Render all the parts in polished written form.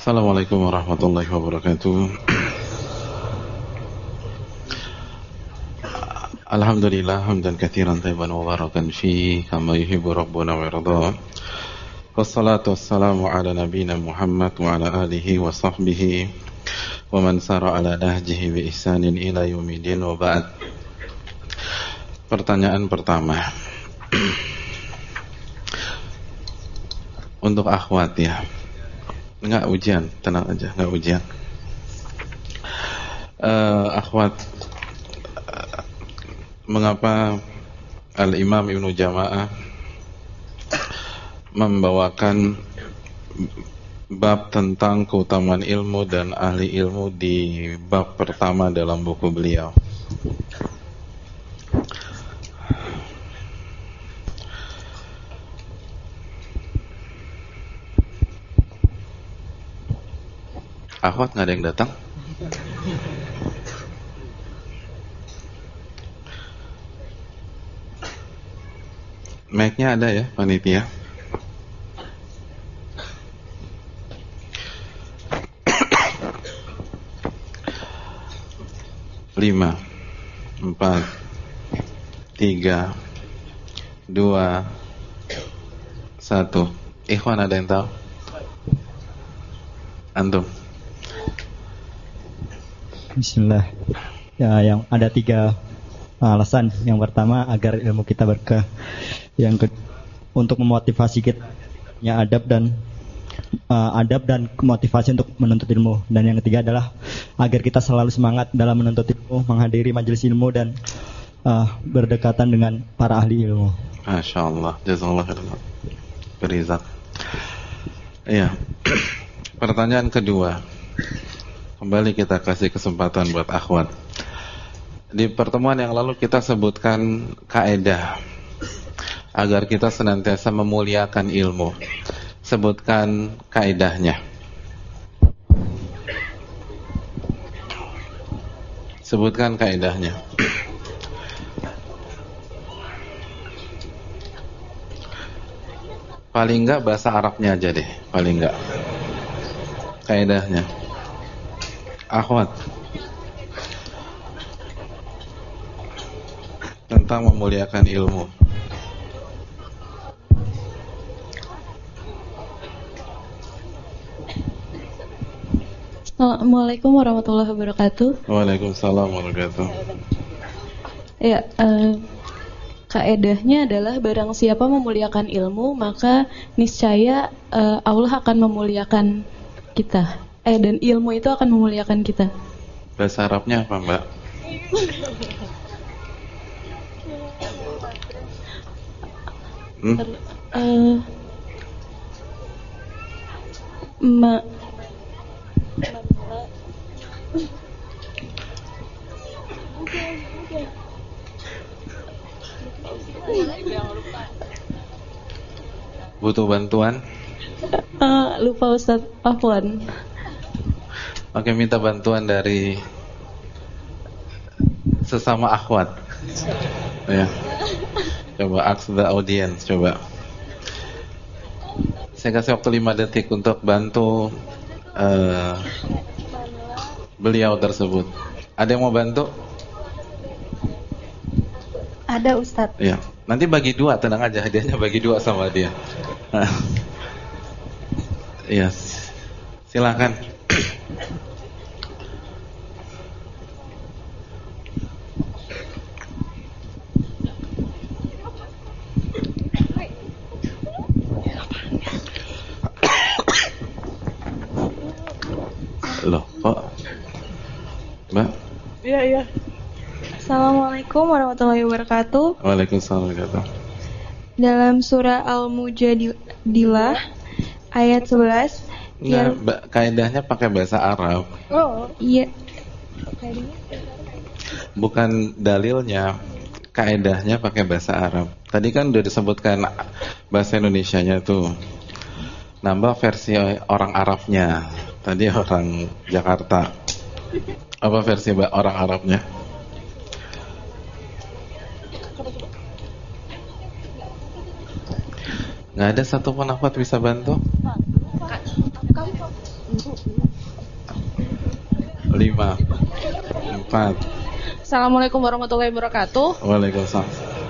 Assalamualaikum warahmatullahi wabarakatuh. Alhamdulillah hamdan katsiran thayyiban mubarakan fi kama yuhibbu rabbuna wa yarda. Wassalatu wassalamu ala nabiyyina Muhammad wa ala alihi wa sahbihi wa man sara ala nahjihi bi ihsanin ila yaumil wa ba'd. Pertanyaan pertama. Untuk akhwat ya. Enggak ujian, tenang aja, enggak ujian. Akhwat, mengapa Al-Imam Ibnu Jama'ah membawakan bab tentang keutamaan ilmu dan ahli ilmu di bab pertama dalam buku beliau? Akhwat, nggak ada yang datang? Mic-nya ada ya, panitia? Lima, 4, 3, 2, 1. Ikhwan, ada yang tahu? Antum? Bismillah. Ya, yang ada 3 alasan. Yang pertama agar ilmu kita berkah. Yang untuk memotivasi kita adab dan motivasi untuk menuntut ilmu. Dan yang ketiga adalah agar kita selalu semangat dalam menuntut ilmu, menghadiri majelis ilmu dan berdekatan dengan para ahli ilmu. Masya Allah, jazakallah khairan. Berizak. Iya. Pertanyaan kedua. Kembali kita kasih kesempatan buat akhwat. Di pertemuan yang lalu kita sebutkan kaedah agar kita senantiasa memuliakan ilmu. Sebutkan kaedahnya. Sebutkan kaedahnya. Paling enggak bahasa Arabnya aja deh, paling enggak. Kaedahnya. Akhwat, tentang memuliakan ilmu. Assalamualaikum warahmatullahi wabarakatuh. Waalaikumsalam warahmatullahi wabarakatuh. Ya, kaedahnya adalah barang siapa memuliakan ilmu, maka niscaya Allah akan memuliakan kita. Dan ilmu itu akan memuliakan kita. Bahasa Arabnya apa, Mbak? Butuh bantuan? Lupa Ustaz, afwan. Oke, minta bantuan dari sesama akhwat. Ya. Coba ask the audience, coba. Saya kasih waktu 5 detik untuk bantu beliau tersebut. Ada yang mau bantu? Ada, Ustadz. Ya. Nanti bagi 2, tenang aja, hadiahnya bagi 2 sama dia. Yes. Silakan. Loh, kok Mbak? Iya. Assalamualaikum warahmatullahi wabarakatuh. Waalaikumsalam warahmatullahi wabarakatuh. Dalam surah Al-Mujadilah ayat 11 kaedahnya pakai bahasa Arab. Oh, iya. Bukan dalilnya, kaedahnya pakai bahasa Arab. Tadi kan udah disebutkan bahasa Indonesianya tuh. Nambah versi orang Arabnya. Tadi orang Jakarta. Apa versi orang Arabnya? Nggak ada satupun akhwat bisa bantu? 5, 4. Assalamualaikum warahmatullahi wabarakatuh. Waalaikumsalam.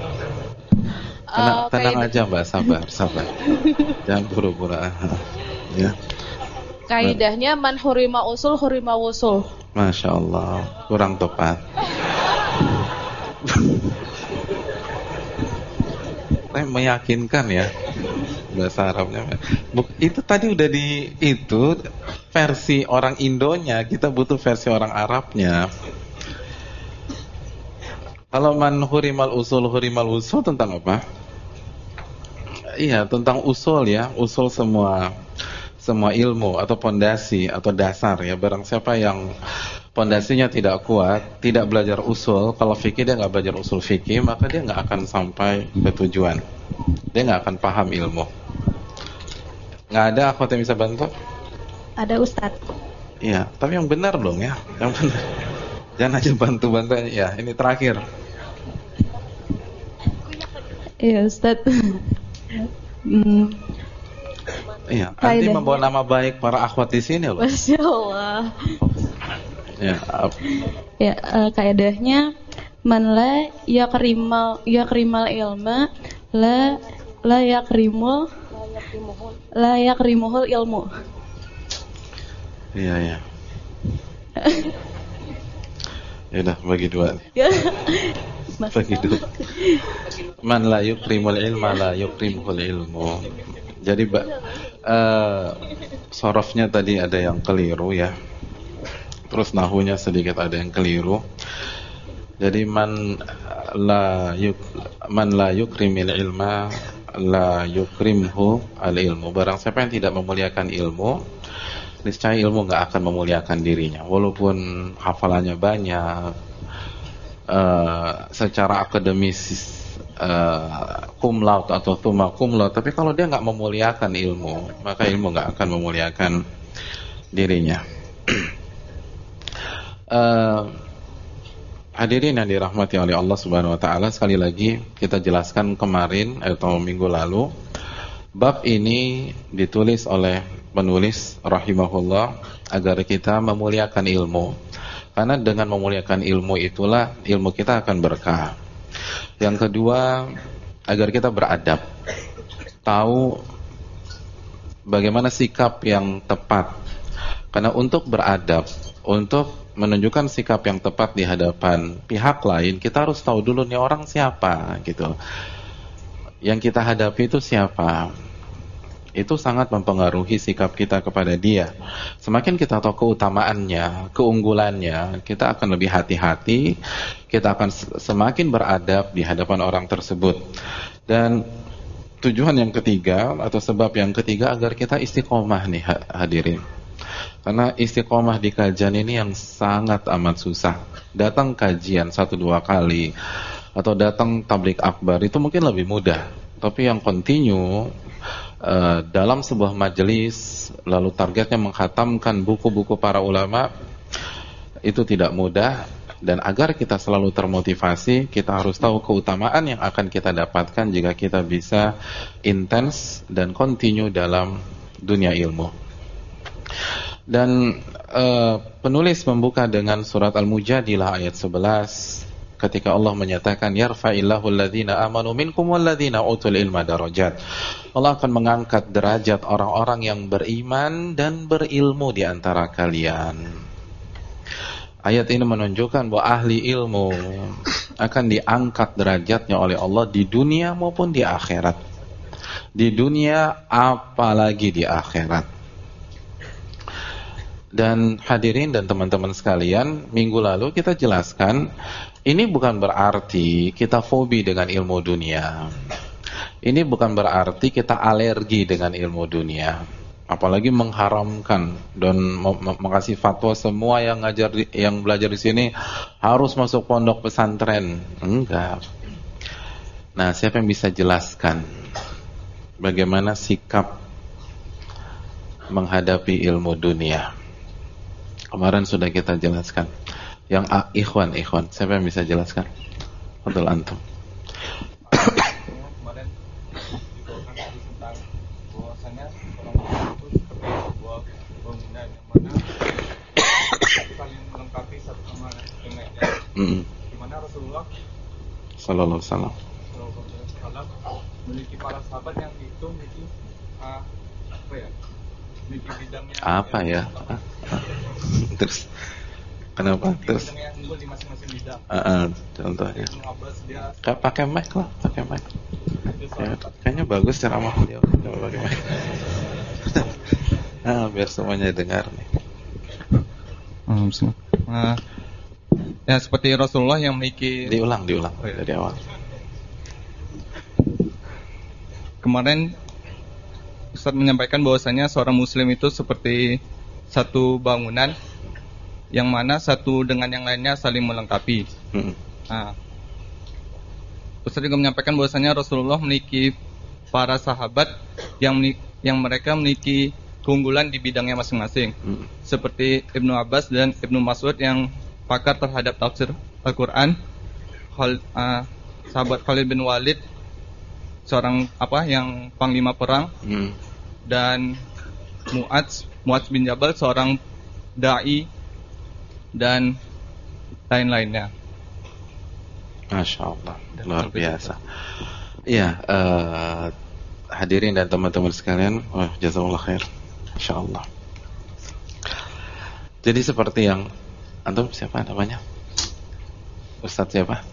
Tenang aja Mbak, sabar. Jangan buru-buru. Ya. Kaidahnya man hurima usul hurima wusul. Masya Allah, kurang tepat. Meyakinkan ya bahasa Arabnya. Itu tadi udah itu versi orang Indonya, kita butuh versi orang Arabnya. Kalau man hurimal usul tentang apa? Iya, tentang usul ya, usul semua ilmu atau pondasi atau dasar ya. Barang siapa yang pondasinya tidak kuat, tidak belajar usul, kalau fikih dia nggak belajar usul fikih, maka dia nggak akan sampai ke tujuan. Dia nggak akan paham ilmu. Nggak ada akhwat yang bisa bantu? Ada Ustadz. Iya, tapi yang benar dong ya, yang benar. Jangan aja bantu-bantu ya. Ini terakhir. Iya Ustadz. Iya, nanti membawa nama baik para akhwat di sini loh. Masya Allah. Ya, kaidahnya man la yakrimal ilma la yakrimuhul ilmu. Iya. Ya udah bagi dua nih. Bagi dua. Man la yukrimul ilma la yukrimuhul ilmu. Jadi sorofnya tadi ada yang keliru ya. Terus nahunya sedikit ada yang keliru. Jadi man la yukrimil ilma la yukrimhu al ilmu. Barang siapa yang tidak memuliakan ilmu, niscaya ilmu nggak akan memuliakan dirinya. Walaupun hafalannya banyak, secara akademis cum laude atau summa cum laude, tapi kalau dia nggak memuliakan ilmu, maka ilmu nggak akan memuliakan dirinya. Hadirin yang dirahmati oleh Allah Subhanahu wa taala, sekali lagi kita jelaskan kemarin atau minggu lalu, bab ini ditulis oleh penulis rahimahullah agar kita memuliakan ilmu. Karena dengan memuliakan ilmu itulah ilmu kita akan berkah. Yang kedua, agar kita beradab, tahu bagaimana sikap yang tepat. Karena untuk beradab, untuk menunjukkan sikap yang tepat di hadapan pihak lain, kita harus tahu dulu nih orang siapa gitu. Yang kita hadapi itu siapa. Itu sangat mempengaruhi sikap kita kepada dia. Semakin kita tahu keutamaannya, keunggulannya, kita akan lebih hati-hati, kita akan semakin beradab di hadapan orang tersebut. Dan tujuan yang ketiga atau sebab yang ketiga agar kita istiqomah nih hadirin. Karena istiqomah di kajian ini yang sangat amat susah. Datang kajian 1-2 kali atau datang tablik akbar itu mungkin lebih mudah. Tapi yang continue dalam sebuah majelis, lalu targetnya mengkhatamkan buku-buku para ulama, itu tidak mudah. Dan agar kita selalu termotivasi, kita harus tahu keutamaan yang akan kita dapatkan jika kita bisa intens dan continue dalam dunia ilmu. Dan penulis membuka dengan surat Al-Mujadilah ayat 11 ketika Allah menyatakan yarfa'illahu alladhina amanu minkum walladhina utul ilma darajat. Allah akan mengangkat derajat orang-orang yang beriman dan berilmu di antara kalian. Ayat ini menunjukkan bahwa ahli ilmu akan diangkat derajatnya oleh Allah di dunia maupun di akhirat. Di dunia apalagi di akhirat. Dan hadirin dan teman-teman sekalian, minggu lalu kita jelaskan, ini bukan berarti kita fobi dengan ilmu dunia. Ini bukan berarti kita alergi dengan ilmu dunia. Apalagi mengharamkan dan mengasih fatwa semua yang belajar di sini harus masuk pondok pesantren. Enggak. Nah, siapa yang bisa jelaskan bagaimana sikap menghadapi ilmu dunia? Kemarin sudah kita jelaskan. Yang ikhwan, siapa yang bisa jelaskan? Betul antum. Kemarin dibawakan tentang bahwasanya orang itu seperti sebuah bangunan yang di mana Rasulullah Sallallahu alaihi wasallam memiliki para sahabat yang itu memiliki memiliki bidangnya terus kenapa terus bidangnya yang unggul di masing-masing bidang. Contohnya Ibnu Abbas dia pakai mic lah, kayaknya bagus ceramah dia. Coba pakai mic. Biar semuanya dengar nih. Ya seperti Rasulullah yang memiliki Diulang dari awal. Kemarin Ustaz menyampaikan bahwasanya seorang muslim itu seperti satu bangunan yang mana satu dengan yang lainnya saling melengkapi. Nah, Ustaz juga menyampaikan bahwasanya Rasulullah memiliki para sahabat yang mereka memiliki keunggulan di bidangnya masing-masing. Seperti Ibnu Abbas dan Ibnu Mas'ud yang pakar terhadap tafsir Al-Qur'an, sahabat Khalid bin Walid seorang yang panglima perang, dan Mu'adz bin Jabal seorang dai dan lain-lainnya. Masya Allah, luar biasa. Iya, hadirin dan teman-teman sekalian, jazakallah khair, Masya Allah. Jadi seperti yang antum siapa namanya? Ustadz siapa?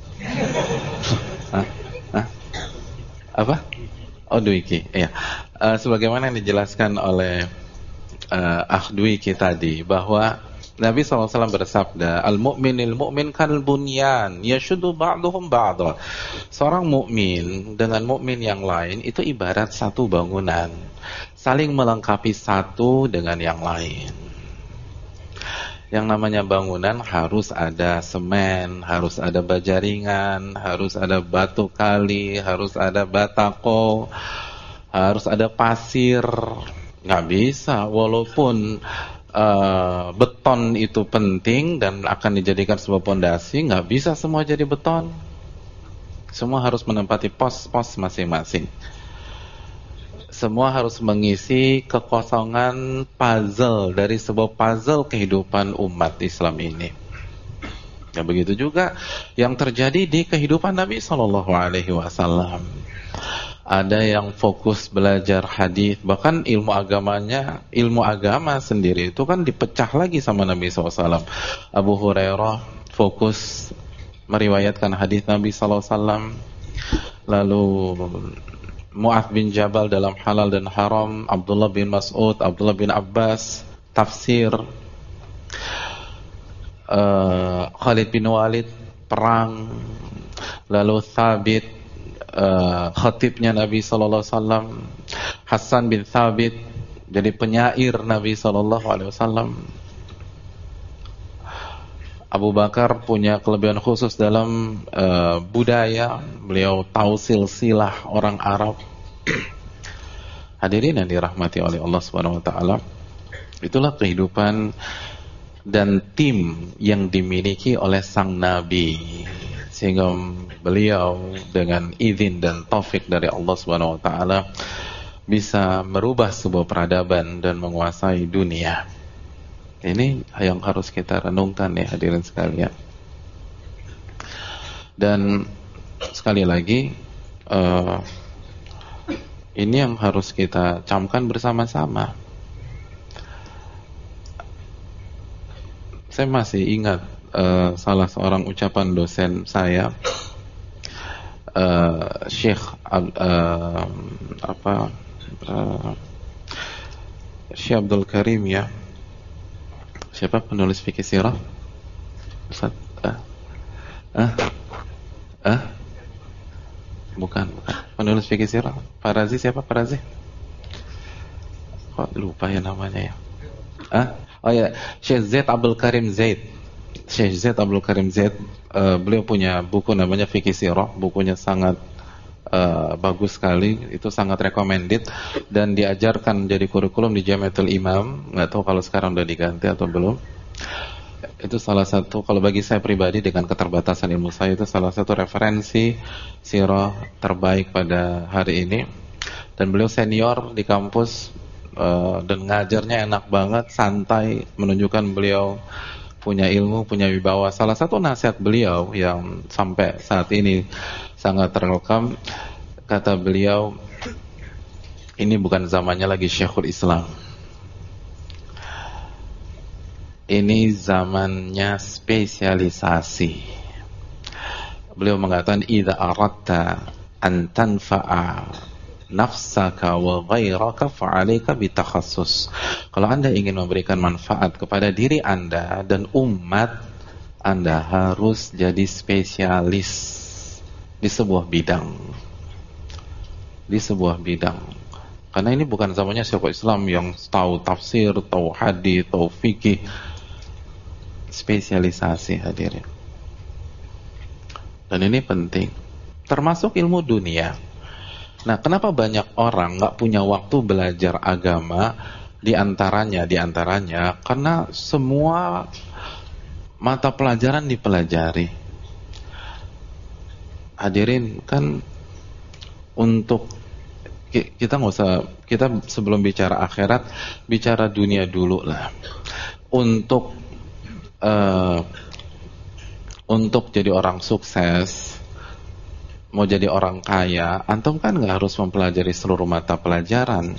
Apa? Dwiki. Iya. Sebagaimana yang dijelaskan oleh Dwiki tadi, bahwa Nabi SAW bersabda, Al-mu'minil mu'min kal bunyan yashuddu ba'duhum ba'dha. Seorang mukmin dengan mukmin yang lain itu ibarat satu bangunan, saling melengkapi satu dengan yang lain. Yang namanya bangunan harus ada semen, harus ada bajaringan, harus ada batu kali, harus ada batako, harus ada pasir. Nggak bisa, walaupun beton itu penting dan akan dijadikan sebuah pondasi, nggak bisa semua jadi beton. Semua harus menempati pos-pos masing-masing. Semua harus mengisi kekosongan puzzle dari sebuah puzzle kehidupan umat Islam ini. Ya, begitu juga yang terjadi di kehidupan Nabi SAW. Ada yang fokus belajar hadis, bahkan ilmu agama sendiri itu kan dipecah lagi sama Nabi SAW. Abu Hurairah fokus meriwayatkan hadis Nabi SAW. Lalu Mu'adz bin Jabal dalam halal dan haram, Abdullah bin Mas'ud, Abdullah bin Abbas tafsir, Khalid bin Walid perang, lalu Thabit khatibnya Nabi sallallahu alaihi wasallam, Hasan bin Thabit jadi penyair Nabi sallallahu alaihi wasallam. Abu Bakar punya kelebihan khusus dalam budaya, beliau tahu silsilah orang Arab. Hadirin yang dirahmati oleh Allah Subhanahu wa taala, itulah kehidupan dan tim yang dimiliki oleh sang nabi, sehingga beliau dengan izin dan taufik dari Allah Subhanahu wa taala bisa merubah sebuah peradaban dan menguasai dunia. Ini yang harus kita renungkan ya hadirin sekalian. Dan sekali lagi ini yang harus kita camkan bersama-sama. Saya masih ingat salah seorang ucapan dosen saya, Syekh Syekh Abdul Karim ya. Siapa penulis fikih sirah? Ustaz? Bukan. Penulis fikih sirah. Pak Razi siapa? Pak Razi? Kok lupa ya namanya ya? Oh ya, Syekh Zaid Abdul Karim Zaid. Syekh Zaid Abdul Karim Zaid, beliau punya buku namanya Fikih Sirah. Bukunya sangat bagus sekali, itu sangat recommended dan diajarkan jadi kurikulum di Jamiatul Imam. Nggak tahu kalau sekarang udah diganti atau belum. Itu salah satu, kalau bagi saya pribadi dengan keterbatasan ilmu saya, itu salah satu referensi sirah terbaik pada hari ini. Dan beliau senior di kampus dan ngajarnya enak banget, santai, menunjukkan beliau punya ilmu, punya wibawa. Salah satu nasihat beliau yang sampai saat ini sangat terekam, kata beliau, ini bukan zamannya lagi Syekhul Islam. Ini zamannya spesialisasi. Beliau mengatakan, idza aradta an tanfa'a nafsaka wa ghairaka fa'alaika bitakhassus. Kalau Anda ingin memberikan manfaat kepada diri Anda dan umat, Anda harus jadi spesialis di sebuah bidang. Di sebuah bidang. Karena ini bukan zamannya Syekhul Islam yang tahu tafsir, tahu hadis, tahu fikih. Spesialisasi, hadirin. Dan ini penting. Termasuk ilmu dunia. Nah, kenapa banyak orang nggak punya waktu belajar agama? Di antaranya karena semua mata pelajaran dipelajari. Hadirin, kan untuk kita nggak usah, kita sebelum bicara akhirat, bicara dunia dulu lah. Untuk jadi orang sukses, mau jadi orang kaya, antum kan nggak harus mempelajari seluruh mata pelajaran.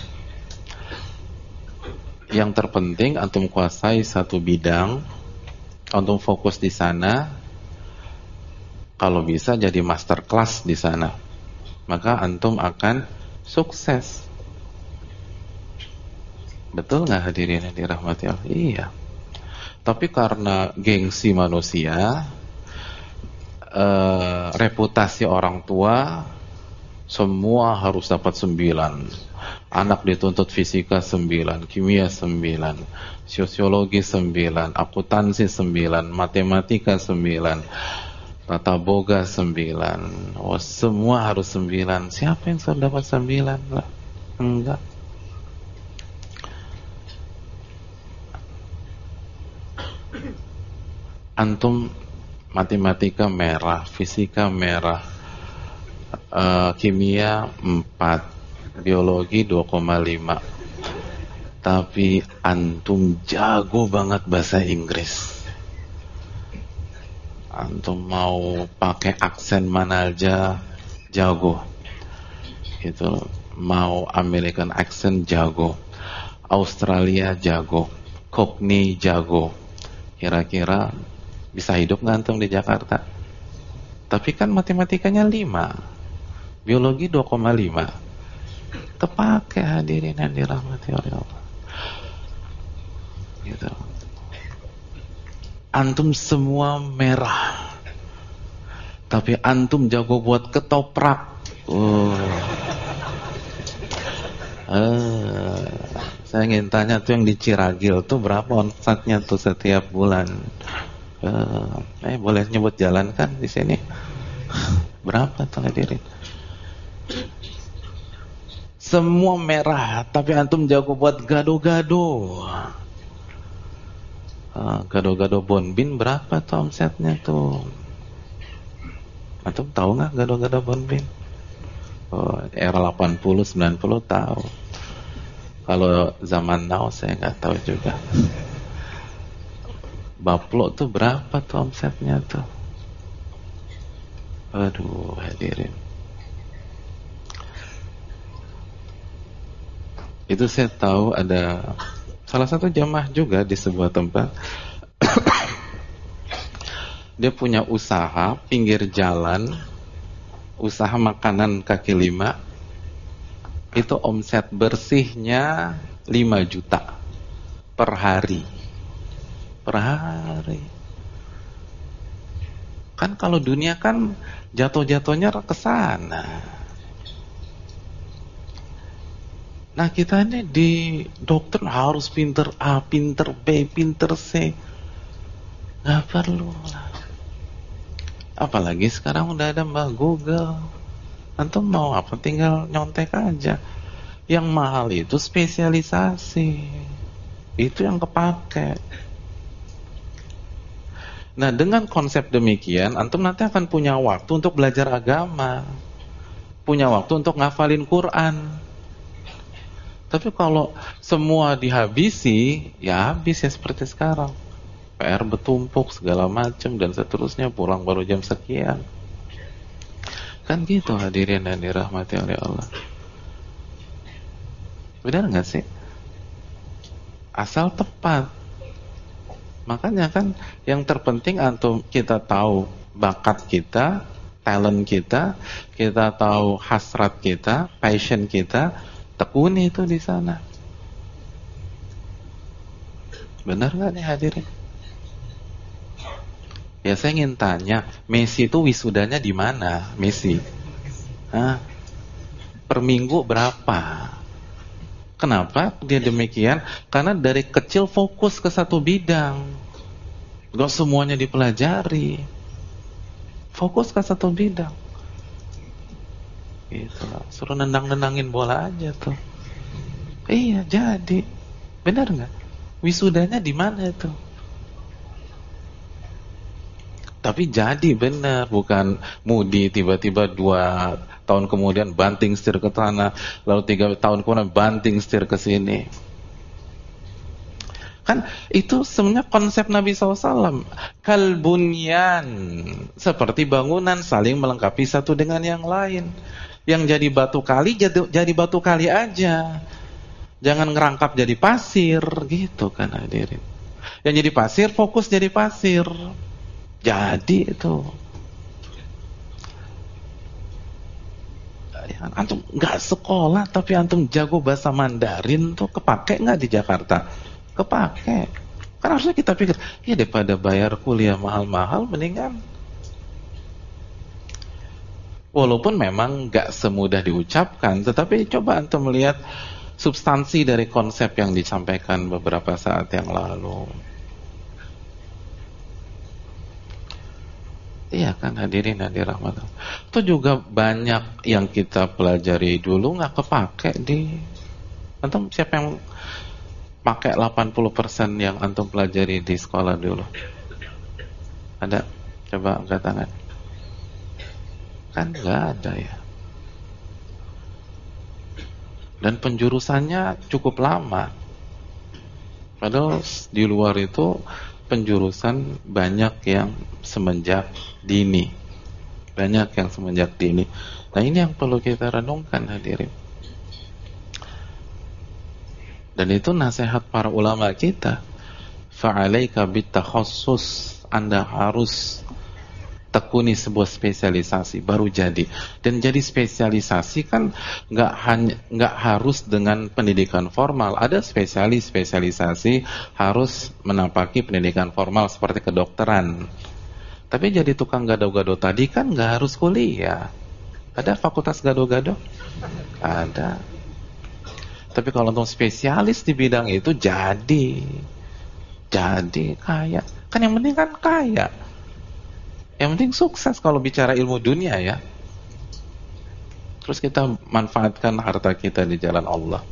Yang terpenting antum kuasai satu bidang, antum fokus di sana. Kalau bisa jadi master class di sana, maka antum akan sukses. Betul nggak hadirin yang dirahmati Allah? Iya. Tapi karena gengsi manusia, reputasi orang tua, semua harus dapat 9. Anak dituntut fisika 9, kimia 9, sosiologi 9, akuntansi 9, matematika 9, tata boga 9. Oh, semua harus 9. Siapa yang sudah dapat 9? Enggak. Antum matematika merah, fisika merah, kimia 4, biologi 2,5. Tapi antum jago banget bahasa Inggris. Antum mau pakai aksen mana aja jago. Itu mau American accent jago, Australia jago, Cockney jago. Kira-kira bisa hidup nggak antum di Jakarta? Tapi kan matematikanya 5, biologi 2,5. Terpakai hadirin yang dirahmati oleh Allah. Gitu. Antum semua merah, tapi antum jago buat ketoprak. Saya ingin tanya tuh yang di Ciragil tuh berapa omsetnya tuh setiap bulan? Boleh nyebut jalan kan di sini? Berapa tuh hadirin? Semua merah, tapi antum jago buat gado-gado. Gado-gado Bonbin berapa tuh omsetnya tuh? Antum tahu nggak gado-gado Bonbin? Era 80-90 tahu. Kalau zaman now saya nggak tahu juga. Baplo tuh berapa tuh omsetnya tuh? Aduh, hadirin. Itu saya tahu ada salah satu jamaah juga di sebuah tempat. Dia punya usaha pinggir jalan, usaha makanan kaki lima. Itu omset bersihnya 5 juta per hari. Per hari. Kan kalau dunia kan jatuh-jatuhnya ke sana. Nah, kita ini di dokter harus pinter A, pinter B, pinter C. Gak perlu lah. Apalagi sekarang udah ada Mbak Google. Antum mau apa? Tinggal nyontek aja. Yang mahal itu spesialisasi. Itu yang kepake. Nah, dengan konsep demikian, antum nanti akan punya waktu untuk belajar agama, punya waktu untuk ngafalin Quran. Tapi kalau semua dihabisi, ya habis ya seperti sekarang. PR bertumpuk segala macam dan seterusnya, pulang baru jam sekian. Kan gitu hadirin yang dirahmati oleh Allah. Benar nggak sih? Asal tepat. Makanya kan yang terpenting antum kita tahu bakat kita, talent kita, kita tahu hasrat kita, passion kita, tekuni itu di sana. Benar nggak nih hadirin? Ya saya ingin tanya, Messi itu wisudanya di mana? Messi, hah? Per minggu berapa? Kenapa dia demikian? Karena dari kecil fokus ke satu bidang, gak semuanya dipelajari, fokus ke satu bidang. Gitu, suruh nendang-nendangin bola aja tuh. Iya jadi, benar nggak? Wisudanya di mana itu? Tapi jadi benar, bukan mudi tiba-tiba 2 tahun kemudian banting setir ke tanah, lalu 3 tahun kemudian banting setir ke sini. Kan itu sebenarnya konsep Nabi SAW. Kalbunyan, seperti bangunan saling melengkapi satu dengan yang lain. Yang jadi batu kali jadi batu kali aja. Jangan ngerangkap jadi pasir, gitu kan hadirin. Yang jadi pasir fokus jadi pasir. Jadi itu antum nggak sekolah tapi antum jago bahasa Mandarin tuh kepake nggak di Jakarta? Kepake. Kan harusnya kita pikir, ya daripada bayar kuliah mahal-mahal mendingan. Walaupun memang nggak semudah diucapkan, tetapi coba antum melihat substansi dari konsep yang disampaikan beberapa saat yang lalu. Iya kan hadirin yang dirahmati. Itu juga banyak yang kita pelajari dulu nggak kepake di antum. Siapa yang pakai 80% yang antum pelajari di sekolah dulu? Ada? Coba angkat tangan. Kan nggak ada ya. Dan penjurusannya cukup lama. Padahal di luar itu penjurusan banyak yang semenjak dini. Banyak yang semenjak dini. Nah ini yang perlu kita renungkan hadirin. Dan itu nasihat para ulama kita. Fa'alaika bittakhassus, Anda harus tekuni sebuah spesialisasi baru jadi. Dan jadi spesialisasi kan nggak harus dengan pendidikan formal. Ada spesialisasi harus menapaki pendidikan formal seperti kedokteran. Tapi jadi tukang gado-gado tadi kan nggak harus kuliah. Ada fakultas gado-gado? Ada. Tapi kalau untuk spesialis di bidang itu jadi kaya. Kan yang penting kan kaya. Yang penting sukses kalau bicara ilmu dunia ya. Terus kita manfaatkan harta kita di jalan Allah.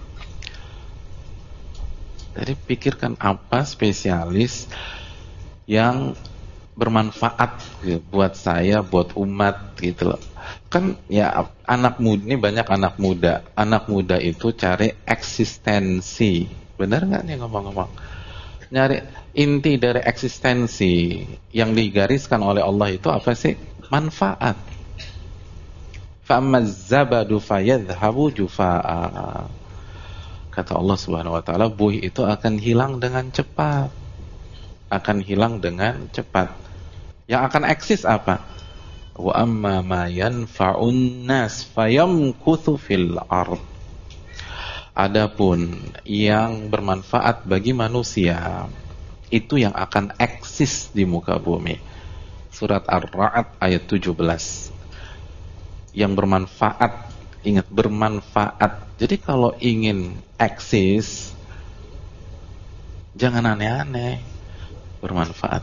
Jadi pikirkan apa spesialis yang bermanfaat gitu, buat saya, buat umat gitu loh. Kan ya anak muda ini banyak anak muda. Anak muda itu cari eksistensi. Benar nggak nih ngomong-ngomong? Nyari inti dari eksistensi yang digariskan oleh Allah itu apa sih? Manfaat. Fa'amazzabadu fayadhhabu jufa'a. Kata Allah Subhanahu wa taala, buih itu akan hilang dengan cepat. Akan hilang dengan cepat. Yang akan eksis apa? Wa amma ma yanfa'un nas fayamkuthu fil ard. Adapun yang bermanfaat bagi manusia itu yang akan eksis di muka bumi. Surat Ar-Ra'd ayat 17. Yang bermanfaat, ingat bermanfaat. Jadi kalau ingin eksis jangan aneh-aneh, bermanfaat.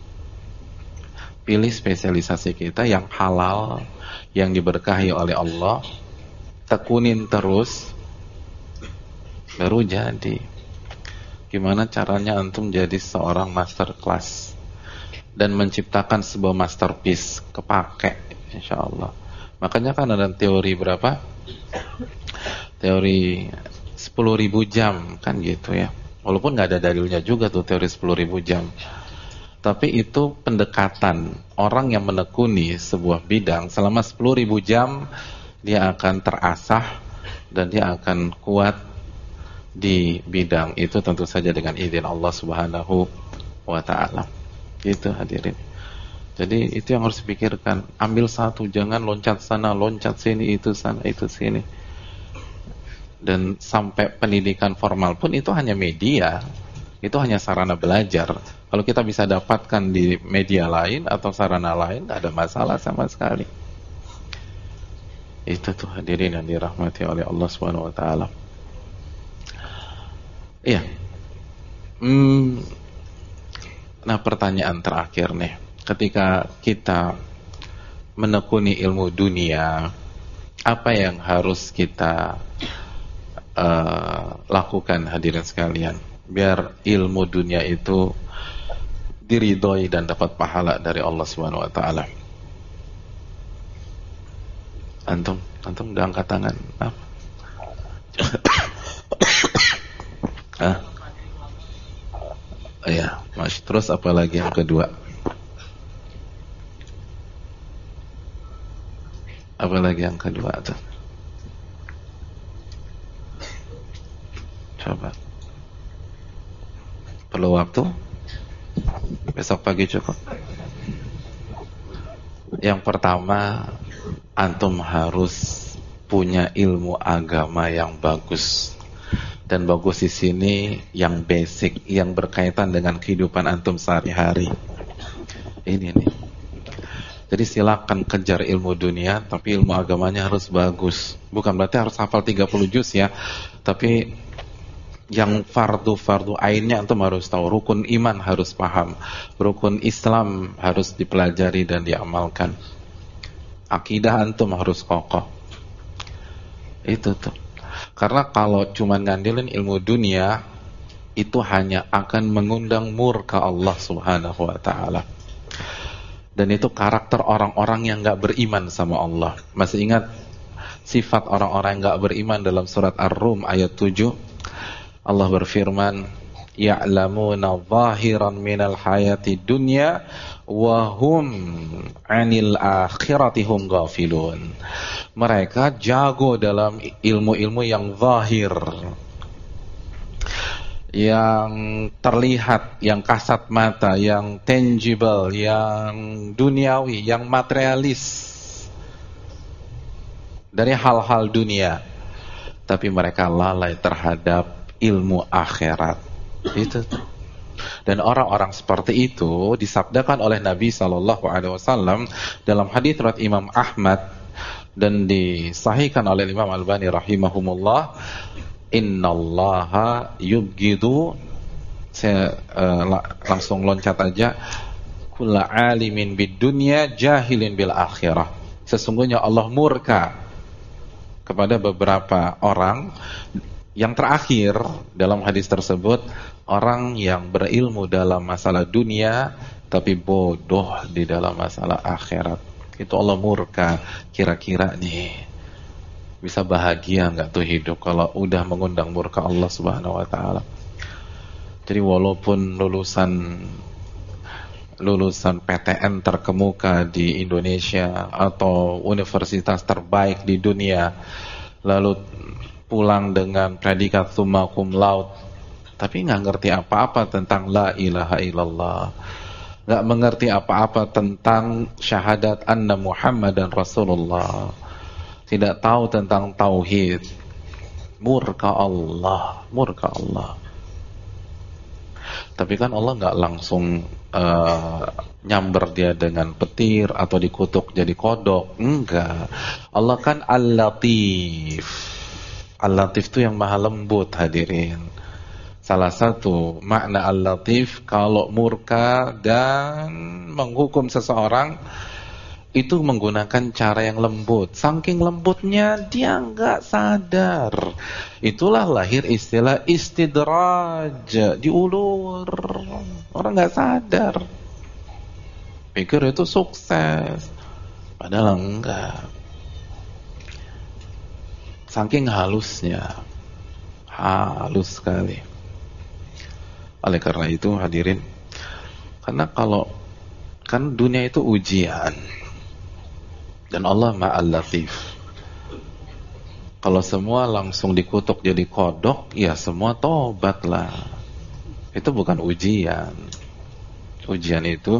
Pilih spesialisasi kita yang halal, yang diberkahi oleh Allah, tekunin terus, baru jadi. Gimana caranya antum jadi seorang master class dan menciptakan sebuah masterpiece, kepake insyaallah. Makanya kan ada teori berapa? Teori 10.000 jam kan gitu ya. Walaupun nggak ada dalilnya juga tuh teori 10.000 jam. Tapi itu pendekatan orang yang menekuni sebuah bidang selama 10.000 jam, dia akan terasah dan dia akan kuat di bidang itu, tentu saja dengan izin Allah Subhanahu wa ta'ala. Gitu hadirin. Jadi itu yang harus dipikirkan. Ambil satu, jangan loncat sana, loncat sini, itu sana, itu sini. Dan sampai pendidikan formal pun itu hanya media, itu hanya sarana belajar. Kalau kita bisa dapatkan di media lain atau sarana lain, tidak ada masalah sama sekali. Itu tuh hadirin yang dirahmati oleh Allah Subhanahu wa ta'ala. Iya. Nah, pertanyaan terakhir nih. Ketika kita menekuni ilmu dunia, apa yang harus kita lakukan hadirin sekalian, biar ilmu dunia itu diridhoi dan dapat pahala dari Allah Subhanahu wa ta'ala? Antum udah angkat tangan. Apa? Ya, Mas. Terus apa lagi yang kedua? Apa lagi yang kedua tuh? Coba. Perlu waktu? Besok pagi cukup. Yang pertama, antum harus punya ilmu agama yang bagus. Dan bagus di sini yang basic, yang berkaitan dengan kehidupan antum sehari-hari. Ini nih. Jadi silakan kejar ilmu dunia, tapi ilmu agamanya harus bagus. Bukan berarti harus hafal 30 juz ya, tapi yang fardu ainnya antum harus tahu. Rukun iman harus paham, rukun Islam harus dipelajari dan diamalkan. Akidah antum harus kokoh. Itu tuh. Karena kalau cuma ngandelin ilmu dunia, itu hanya akan mengundang murka Allah Subhanahu wa ta'ala. Dan itu karakter orang-orang yang gak beriman sama Allah. Masih ingat sifat orang-orang yang gak beriman dalam surat Ar-Rum ayat 7? Allah berfirman, ya'lamuna zahiran minal hayati dunya wa hum 'anil akhirati hum ghafilun. Mereka jago dalam ilmu-ilmu yang zahir, yang terlihat, yang kasat mata, yang tangible, yang duniawi, yang materialis dari hal-hal dunia. Tapi mereka lalai terhadap ilmu akhirat. Itu tuh. Dan orang-orang seperti itu disabdakan oleh Nabi SAW dalam hadits riwayat Imam Ahmad dan disahihkan oleh Imam Albani rahimahumullah, innallaha yubghidu, saya langsung loncat aja, kulla alimin bid dunya jahilin bil akhirah. Sesungguhnya Allah murka kepada beberapa orang. Yang terakhir dalam hadis tersebut, orang yang berilmu dalam masalah dunia tapi bodoh di dalam masalah akhirat. Itu Allah murka. Kira-kira nih, bisa bahagia nggak tuh hidup kalau udah mengundang murka Allah Subhanahu wa ta'ala? Jadi walaupun lulusan PTN terkemuka di Indonesia atau universitas terbaik di dunia, lalu pulang dengan predikat summa cum laude, tapi nggak ngerti apa-apa tentang la ilaha illallah, nggak mengerti apa-apa tentang syahadat anna Muhammadan Rasulullah, tidak tahu tentang tauhid, murka Allah. Tapi kan Allah nggak langsung nyamber dia dengan petir atau dikutuk jadi kodok, enggak. Allah kan Al-Latif. Al-Latif itu yang maha lembut hadirin. Salah satu makna Al-Latif, kalau murka dan menghukum seseorang, itu menggunakan cara yang lembut. Saking lembutnya dia nggak sadar. Itulah lahir istilah istidraj, diulur. Orang nggak sadar, pikir itu sukses, padahal enggak. Saking halusnya, halus sekali. Oleh karena itu hadirin, karena kalau kan dunia itu ujian dan Allah Ma'al Latif. Kalau semua langsung dikutuk jadi kodok, ya semua tobatlah. Itu bukan ujian. Ujian itu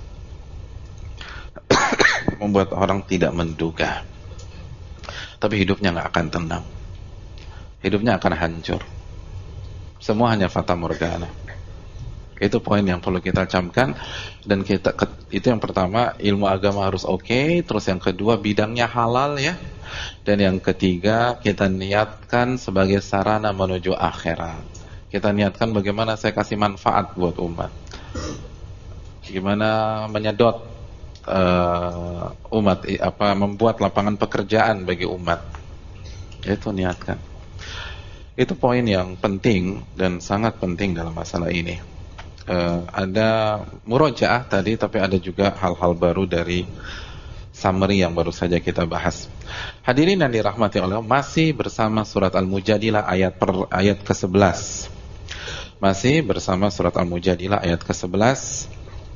membuat orang tidak menduga, tapi hidupnya nggak akan tenang, hidupnya akan hancur. Semua hanya fata morgana. Itu poin yang perlu kita camkan. Dan itu yang pertama, ilmu agama harus oke. Terus yang kedua, bidangnya halal ya. Dan yang ketiga, kita niatkan sebagai sarana menuju akhirat. Kita niatkan bagaimana saya kasih manfaat buat umat, gimana menyedot umat, membuat lapangan pekerjaan bagi umat. Itu niatkan. Itu poin yang penting dan sangat penting dalam masalah ini. Ada murojaah tadi, tapi ada juga hal-hal baru dari summary yang baru saja kita bahas. Hadirin yang dirahmati Allah, masih bersama surat Al-Mujadilah ayat ke-11. Masih bersama surat Al-Mujadilah ayat ke-11.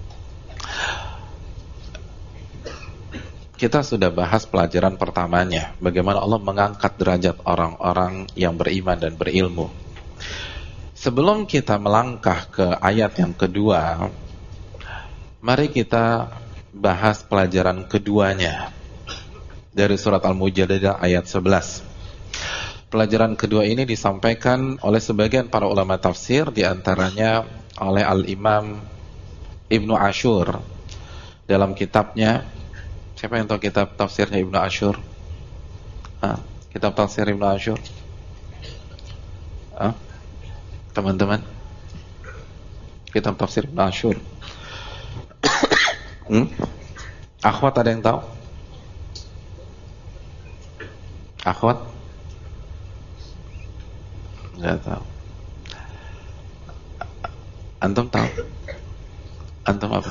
Kita sudah bahas pelajaran pertamanya, bagaimana Allah mengangkat derajat orang-orang yang beriman dan berilmu. Sebelum kita melangkah ke ayat yang kedua, mari kita bahas pelajaran keduanya dari surat Al-Mujadilah ayat 11. Pelajaran kedua ini disampaikan oleh sebagian para ulama tafsir, diantaranya oleh Al-Imam Ibnu Ashur dalam kitabnya. Siapa yang tahu kitab tafsirnya Ibnu Ashur? Kitab tafsir Ibnu Ashur? Teman-teman, kitab tafsir Ibnu Ashur. Akhwat ada yang tahu? Akhwat? Enggak tahu. Antum tahu? Antum apa?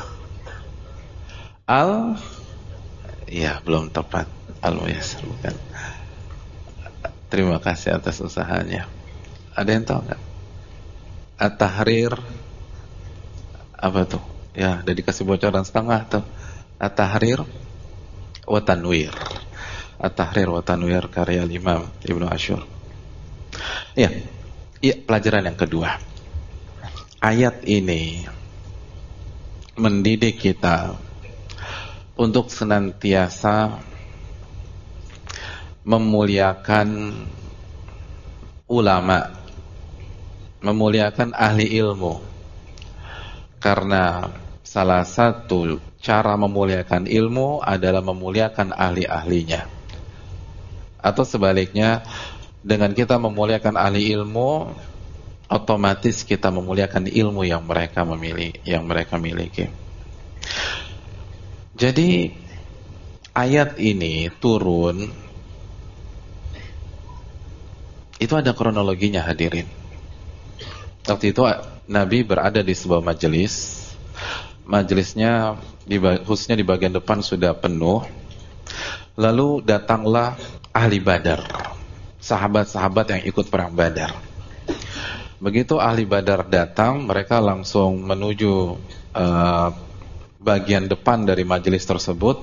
Ya, belum tepat. Al-Muyassar bukan. Terima kasih atas usahanya. Ada yang tahu enggak? At-Tahrir apa tuh? Ya, udah dikasih bocoran setengah tuh. At-Tahrir wa Tanwir. At-Tahrir wa Tanwir karya Imam Ibnu Ashur. Ya, pelajaran yang kedua. Ayat ini mendidik kita untuk senantiasa memuliakan ulama, memuliakan ahli ilmu. Karena salah satu cara memuliakan ilmu adalah memuliakan ahli-ahlinya. Atau sebaliknya, dengan kita memuliakan ahli ilmu, otomatis kita memuliakan ilmu yang mereka miliki. Jadi ayat ini turun itu ada kronologinya hadirin. Waktu itu Nabi berada di sebuah majelis. Majelisnya khususnya di bagian depan sudah penuh. Lalu datanglah ahli Badar, sahabat-sahabat yang ikut perang Badar. Begitu ahli Badar datang, mereka langsung menuju bagian depan dari majelis tersebut.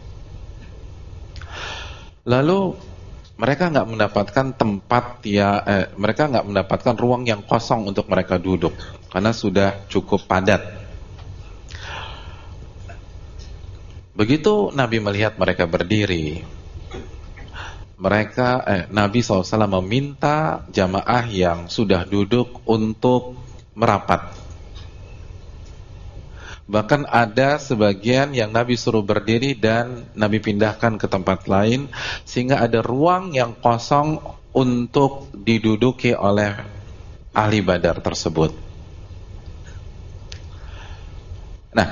Lalu mereka nggak mendapatkan mereka nggak mendapatkan ruang yang kosong untuk mereka duduk karena sudah cukup padat. Begitu Nabi melihat mereka berdiri, Nabi SAW meminta jamaah yang sudah duduk untuk merapat. Bahkan ada sebagian yang Nabi suruh berdiri dan Nabi pindahkan ke tempat lain, sehingga ada ruang yang kosong untuk diduduki oleh ahli Badar tersebut. Nah,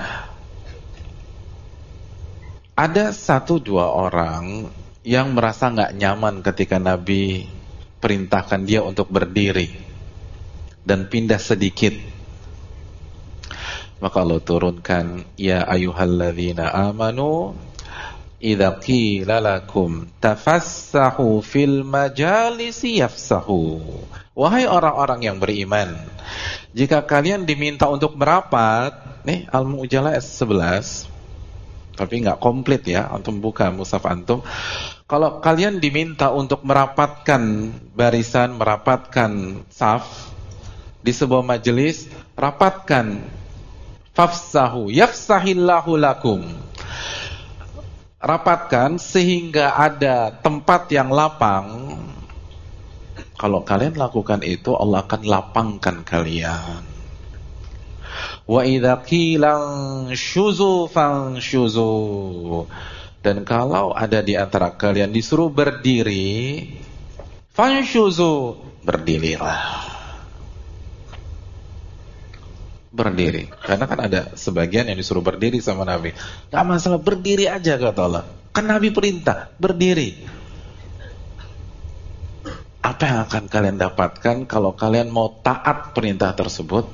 ada 1-2 orang yang merasa nggak nyaman ketika Nabi perintahkan dia untuk berdiri dan pindah sedikit. Maka Allah turunkan, ya ayyuhalladzina amanu idza qila lakum tafassahu fil majalisi yafsahu. Wahai orang-orang yang beriman, Jika kalian diminta untuk merapat, nih Al-Mu'jalah ayat 11, tapi nggak komplit ya, antum buka mushaf antum. Kalau kalian diminta untuk merapatkan barisan, merapatkan saf di sebuah majelis, rapatkan. Fafsahu yafsahillahu lakum. Rapatkan sehingga ada tempat yang lapang. Kalau kalian lakukan itu, Allah akan lapangkan kalian. Wa idza qila syuzu fanshuzu. Dan kalau ada di antara kalian disuruh berdiri, fanshuzu, berdirilah. Berdiri. Karena kan ada sebagian yang disuruh berdiri sama Nabi. Gak masalah, berdiri aja kata Allah. Kan Nabi perintah, berdiri. Apa yang akan kalian dapatkan kalau kalian mau taat perintah tersebut?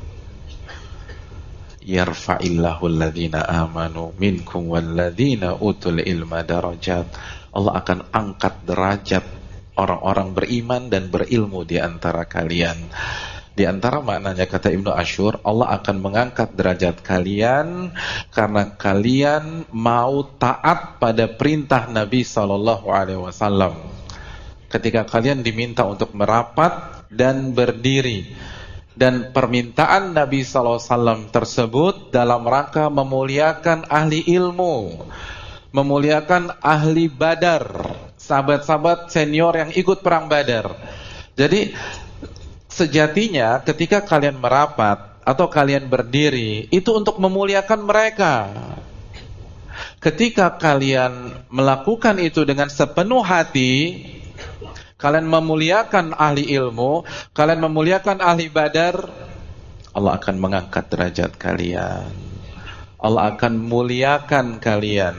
Yarfa'illahu alladhina amanu minkum walladhina utul ilma darajat. Allah akan angkat derajat orang-orang beriman dan berilmu di antara kalian. Di antara maknanya kata Ibnu Asyur, Allah akan mengangkat derajat kalian karena kalian mau taat pada perintah Nabi SAW. Ketika kalian diminta untuk merapat dan berdiri, dan permintaan Nabi SAW tersebut dalam rangka memuliakan ahli ilmu, memuliakan ahli Badar, sahabat-sahabat senior yang ikut perang Badar. Jadi sejatinya ketika kalian merapat atau kalian berdiri, itu untuk memuliakan mereka. Ketika kalian melakukan itu dengan sepenuh hati, kalian memuliakan ahli ilmu, kalian memuliakan ahli Badar, Allah akan mengangkat derajat kalian. Allah akan muliakan kalian.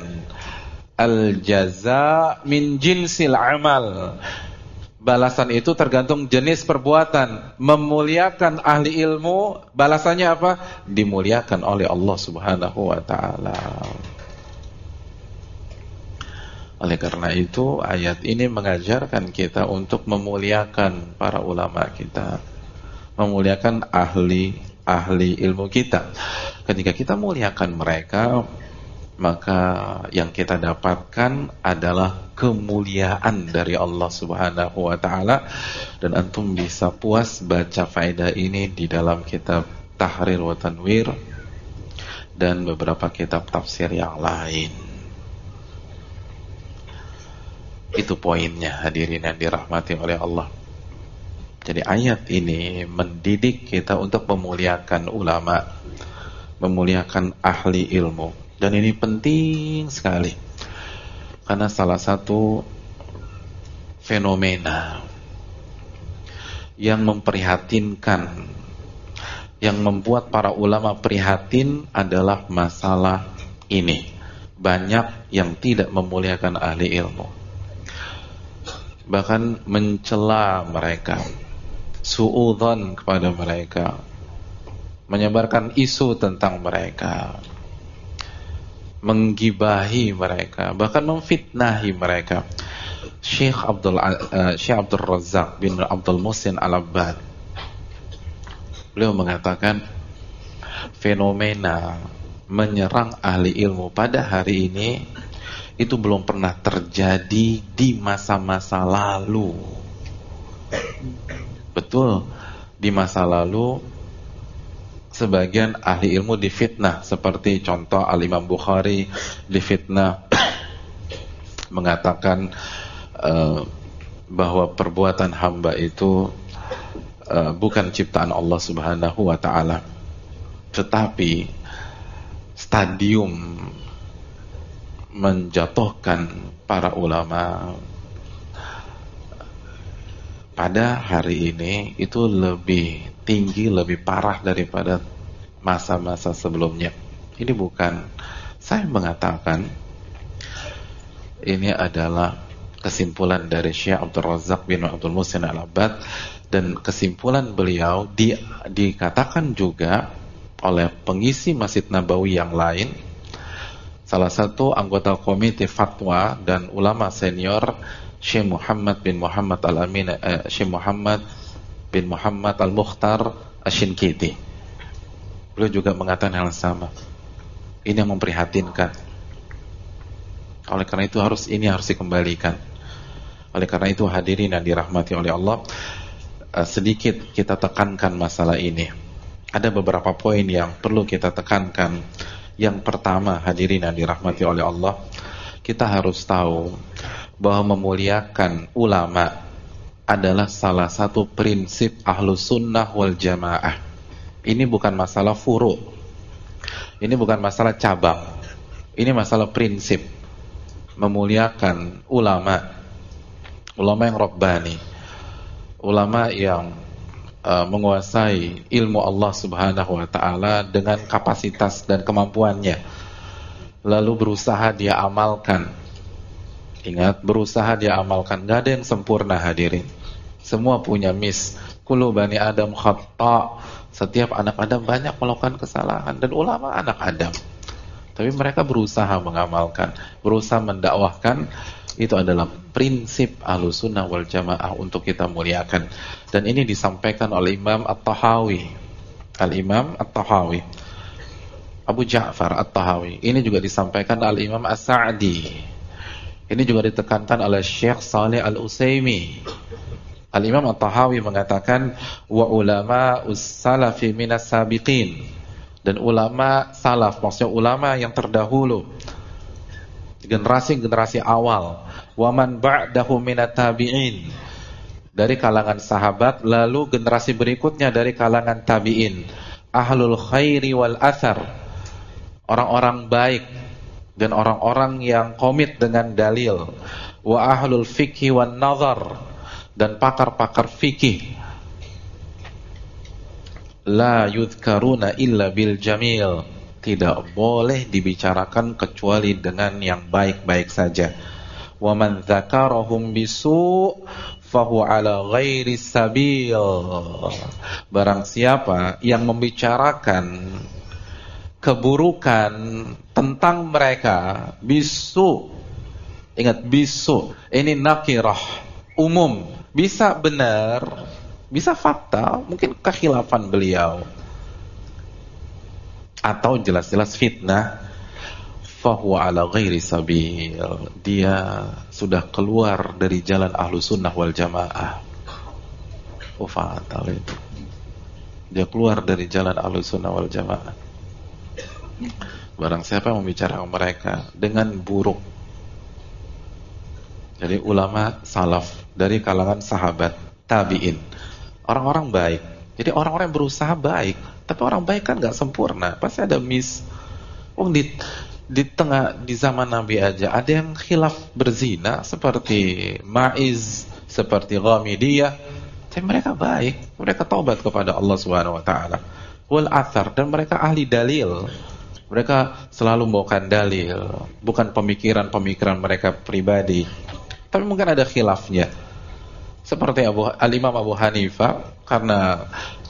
Al-jaza min jinsil amal. Balasan itu tergantung jenis perbuatan. Memuliakan ahli ilmu, balasannya apa? Dimuliakan oleh Allah Subhanahu wa ta'ala. Oleh karena itu, ayat ini mengajarkan kita untuk memuliakan para ulama kita, memuliakan ahli ilmu kita. Ketika kita muliakan mereka, maka yang kita dapatkan adalah kemuliaan dari Allah Subhanahu wa ta'ala. Dan antum bisa puas baca faedah ini di dalam kitab Tahrir wa Tanwir dan beberapa kitab tafsir yang lain. Itu poinnya, hadirin yang dirahmati oleh Allah. Jadi ayat ini mendidik kita untuk memuliakan ulama, memuliakan ahli ilmu. Dan ini penting sekali, karena salah satu fenomena yang memprihatinkan, yang membuat para ulama prihatin adalah masalah ini. Banyak yang tidak memuliakan ahli ilmu, bahkan mencela mereka, suudzon kepada mereka, menyebarkan isu tentang mereka, menggibahi mereka, bahkan memfitnahi mereka. Syekh Abdul Razak bin Abdul Muhsin Al-Abbad, beliau mengatakan fenomena menyerang ahli ilmu pada hari ini itu belum pernah terjadi di masa-masa lalu. Betul, di masa lalu sebagian ahli ilmu difitnah, seperti contoh Al-Imam Bukhari difitnah mengatakan bahwa perbuatan hamba itu bukan ciptaan Allah Subhanahu wa ta'ala. Tetapi stadium menjatuhkan para ulama pada hari ini itu lebih tinggi, lebih parah daripada masa-masa sebelumnya. Ini bukan saya mengatakan, ini adalah kesimpulan dari Syekh Abdul Razak bin Abdul Muhsin Al-Abbad, dan kesimpulan beliau dikatakan juga oleh pengisi Masjid Nabawi yang lain, salah satu anggota komite fatwa dan ulama senior, Syekh Muhammad bin Muhammad Al-Amin, Syekh Muhammad bin Muhammad Al-Mukhtar Asy-Syinkiti. Beliau juga mengatakan hal yang sama. Ini yang memprihatinkan. Oleh karena itu ini harus dikembalikan. Oleh karena itu hadirin yang dirahmati oleh Allah, sedikit kita tekankan masalah ini. Ada beberapa poin yang perlu kita tekankan. Yang pertama, hadirin yang dirahmati oleh Allah, kita harus tahu bahwa memuliakan ulama adalah salah satu prinsip Ahlus Sunnah wal Jamaah. Ini bukan masalah furu', ini bukan masalah cabang, ini masalah prinsip. Memuliakan ulama yang rabbani, ulama yang menguasai ilmu Allah Subhanahu wa ta'ala dengan kapasitas dan kemampuannya, lalu berusaha dia amalkan. Ingat, berusaha dia amalkan. Gak ada yang sempurna hadirin, semua punya miss. Kullu bani Adam khata'. Setiap anak Adam banyak melakukan kesalahan, dan ulama anak Adam. Tapi mereka berusaha mengamalkan, berusaha mendakwahkan. Itu adalah prinsip Ahlussunnah wal Jamaah untuk kita muliakan. Dan ini disampaikan oleh Imam At-Tahawi, Al-Imam At-Tahawi, Abu Ja'far At-Tahawi. Ini juga disampaikan oleh Imam As-Sa'di. Ini juga ditekankan oleh Syekh Saleh Al-Utsaimin. Al-Imam At-Tahawi mengatakan, wa ulama us-salafi minas sabiqin. Dan ulama salaf, maksudnya ulama yang terdahulu, generasi-generasi awal, wa man ba'dahu minat tabi'in, dari kalangan sahabat, lalu generasi berikutnya dari kalangan tabi'in, ahlul khairi wal athar, orang-orang baik dan orang-orang yang komit dengan dalil, wa ahlul fikhi wan nazar, dan pakar-pakar fikih. La yudhkaruna illa bil jamil, tidak boleh dibicarakan kecuali dengan yang baik-baik saja. Wa man dzakarahum bisu fahuwa ala ghairi sabil. Barang siapa yang membicarakan keburukan tentang mereka, bisu. Ingat, bisu ini nakirah, umum, bisa benar, bisa fakta, mungkin kekhilafan beliau, atau jelas-jelas fitnah, fahuwa ala ghairi sabil, dia sudah keluar dari jalan Ahlussunnah wal Jamaah. Fatal itu, dia keluar dari jalan Ahlussunnah wal Jamaah. Barang siapa yang membicarakan mereka dengan buruk. Jadi ulama salaf dari kalangan sahabat, tabi'in, orang-orang baik. Jadi orang-orang yang berusaha baik, tapi orang baik kan gak sempurna, pasti ada miss. Di tengah, di zaman Nabi aja ada yang khilaf berzina, seperti Ma'iz, seperti Ghamidiyah, tapi mereka baik, mereka taubat kepada Allah Subhanahu wa taala. Wal athar, dan mereka ahli dalil. Mereka selalu membawakan dalil, bukan pemikiran-pemikiran mereka pribadi. Tapi mungkin ada khilafnya. Seperti Al-Imam Abu Hanifah, karena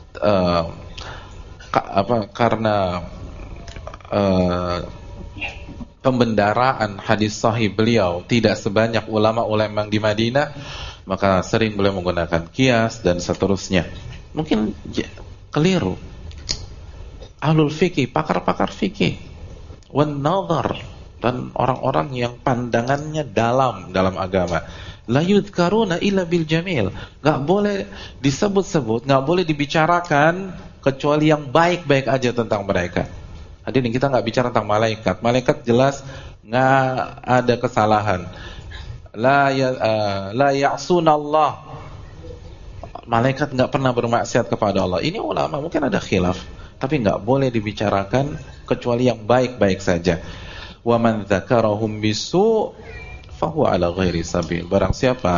pembendaraan hadis sahih beliau tidak sebanyak ulama-ulama yang di Madinah, maka sering beliau menggunakan kias dan seterusnya. Mungkin keliru. Ahlul fikih, pakar-pakar fikih, wan nazar, dan orang-orang yang pandangannya dalam agama. La yudhkaruna illa bil jamil, gak boleh disebut-sebut, gak boleh dibicarakan kecuali yang baik-baik aja tentang mereka. Hadirin, kita gak bicara tentang malaikat. Malaikat jelas gak ada kesalahan. La ya'sunallah, malaikat gak pernah bermaksiat kepada Allah. Ini ulama mungkin ada khilaf, tapi gak boleh dibicarakan kecuali yang baik-baik saja. Wa man dzakarahum bisu fahuwa ala ghairi sabil. Barang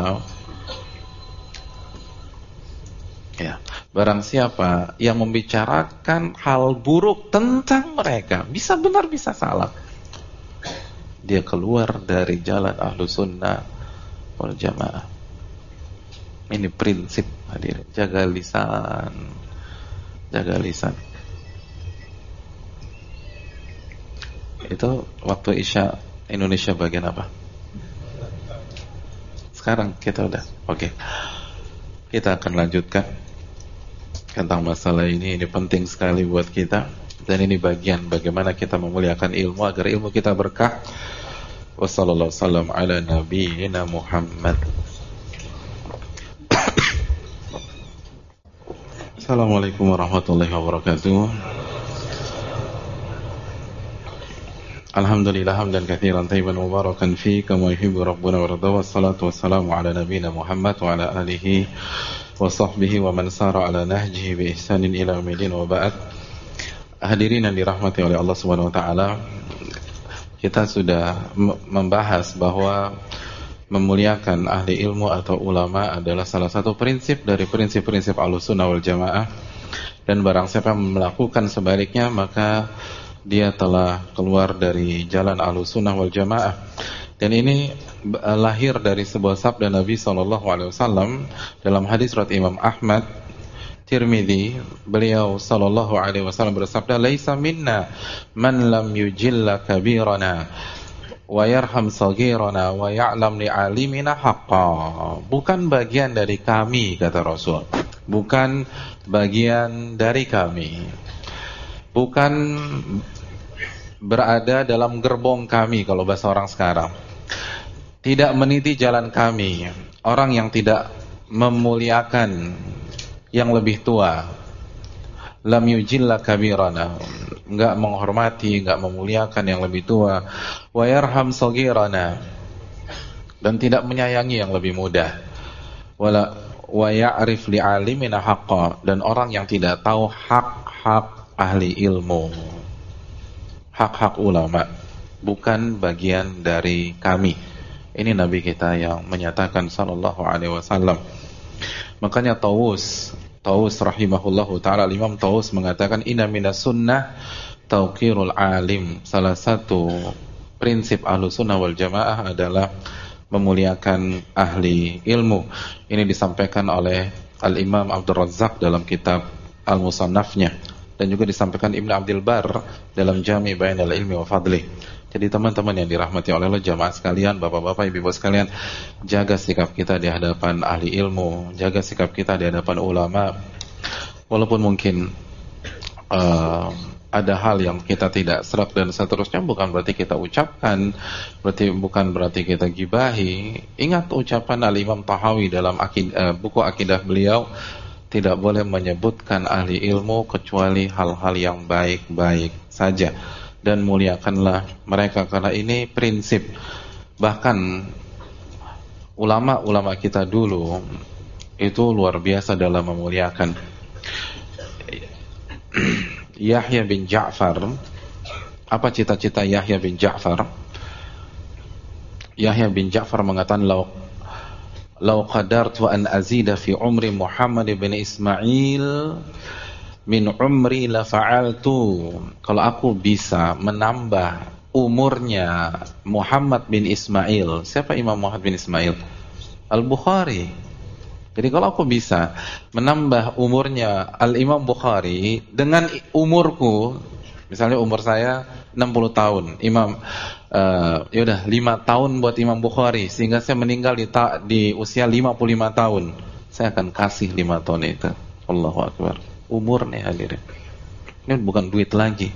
siapa yang membicarakan hal buruk tentang mereka, bisa benar bisa salah, dia keluar dari jalan Ahlussunnah wal Jamaah. Ini prinsip, hadirin. Jaga lisan. Itu waktu Isya Indonesia bagian apa? Sekarang kita udah. Oke. Kita akan lanjutkan tentang masalah ini. Ini penting sekali buat kita. Dan ini bagian bagaimana kita memuliakan ilmu agar ilmu kita berkah. Wassallallahu wasallam ala nabiyyina Muhammad. Assalamualaikum warahmatullahi wabarakatuh. Alhamdulillah hamdan katsiran tayyiban mubarakan fi kama yuhibbu rabbuna wa yarda. Wassalatu wassalamu ala nabiyyina Muhammad wa ala alihi wa sahbihi wa man sara ala nahjihi bi ihsanin ila yaumil wa ba'd. Hadirin yang dirahmati oleh Allah Subhanahu wa taala, kita sudah membahas bahwa memuliakan ahli ilmu atau ulama adalah salah satu prinsip dari prinsip-prinsip Ahlussunnah wal Jamaah, dan barang siapa yang melakukan sebaliknya maka dia telah keluar dari jalan Ahlussunnah wal Jamaah. Dan ini lahir dari sebuah sabda Nabi SAW dalam hadis riwayat Imam Ahmad, Tirmidzi. Beliau SAW bersabda, "Laisa minna man lam yujilla kabirana wa yarham saghirana wa ya'lam li'alimina haqqa." Bukan bagian dari kami, kata Rasul. Bukan bagian dari kami. Bukan berada dalam gerbong kami kalau bahasa orang sekarang. Tidak meniti jalan kami orang yang tidak memuliakan yang lebih tua. Lam yujilla kabirana, enggak menghormati, enggak memuliakan yang lebih tua. Wa yarham saghirana, dan tidak menyayangi yang lebih muda. Wa ya'rif li'alimina haqqa, dan orang yang tidak tahu hak-hak ahli ilmu, hak-hak ulama, bukan bagian dari kami. Ini Nabi kita yang menyatakan sallallahu alaihi wasallam. Makanya Taus rahimahullahu ta'ala, Imam Taus mengatakan, inna minas sunnah tauqirul alim. Salah satu prinsip Ahlussunnah wal Jamaah adalah memuliakan ahli ilmu. Ini disampaikan oleh Al-Imam Abdul Razzaq dalam kitab Al-Musannafnya, dan juga disampaikan Ibn Abdul Bar dalam Jami' Bainal Ilmi wa Fadli. Jadi teman-teman yang dirahmati oleh Allah, jamaah sekalian, bapak-bapak, ibu-ibu sekalian, jaga sikap kita di hadapan ahli ilmu, jaga sikap kita di hadapan ulama. Walaupun mungkin ada hal yang kita tidak serak dan seterusnya, bukan berarti kita ucapkan, bukan berarti kita gibahi. Ingat ucapan Al-Imam Tahawi dalam buku akidah beliau, tidak boleh menyebutkan ahli ilmu kecuali hal-hal yang baik-baik saja, dan muliakanlah mereka, karena ini prinsip. Bahkan ulama-ulama kita dulu itu luar biasa dalam memuliakan. Yahya bin Ja'far, apa cita-cita Yahya bin Ja'far? Yahya bin Ja'far mengatakan, Lau qadartu an azida fi umri Muhammad bin Ismail min umri la fa'altu. Kalau aku bisa menambah umurnya Muhammad bin Ismail. Siapa Imam Muhammad bin Ismail? Al-Bukhari. Jadi kalau aku bisa menambah umurnya Al-Imam Bukhari dengan umurku, misalnya umur saya 60 tahun, yaudah 5 tahun buat Imam Bukhari, sehingga saya meninggal di usia 55 tahun, saya akan kasih 5 tahun itu. Allahu Akbar. Umur nih hadirin. Ini bukan duit lagi.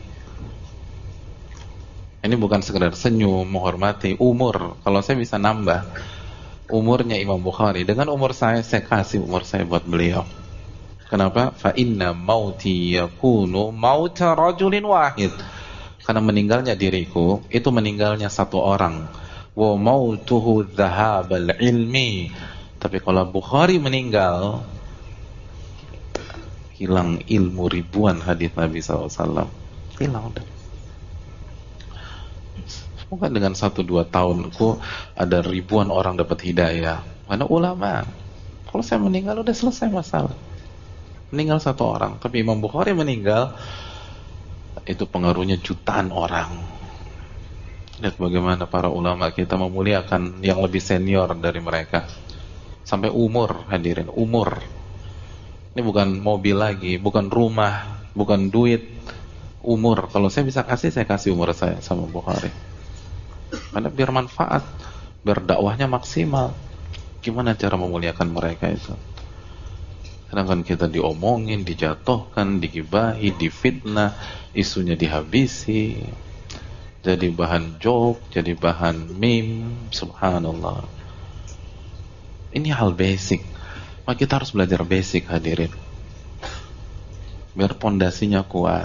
Ini bukan sekedar senyum, menghormati. Umur, kalau saya bisa nambah umurnya Imam Bukhari dengan umur saya kasih umur saya buat beliau. Kenapa? Fa inna mauti yakunu mauta rajulin wahid. Karena meninggalnya diriku itu meninggalnya satu orang. Wa mautuhu dhahabal ilmi. Tapi kalau Bukhari meninggal, hilang ilmu ribuan hadis Nabi SAW. Hilang udah. Bukan dengan 1-2 tahunku ada ribuan orang dapat hidayah. Karena ulama. Kalau saya meninggal udah selesai masalah. Meninggal satu orang, tapi Imam Bukhari meninggal, itu pengaruhnya jutaan orang. Lihat bagaimana para ulama kita memuliakan yang lebih senior dari mereka. Sampai umur, hadirin, umur. Ini bukan mobil lagi, bukan rumah, bukan duit, umur. Kalau saya bisa kasih, saya kasih umur saya sama Bukhari. Karena biar manfaat, biar dakwahnya maksimal. Gimana cara memuliakan mereka itu? Kadang kan kita diomongin, dijatuhkan, digibahi, difitnah, isunya dihabisi, jadi bahan joke, jadi bahan meme. Subhanallah. Ini hal basic. Maka kita harus belajar basic, hadirin, biar pondasinya kuat.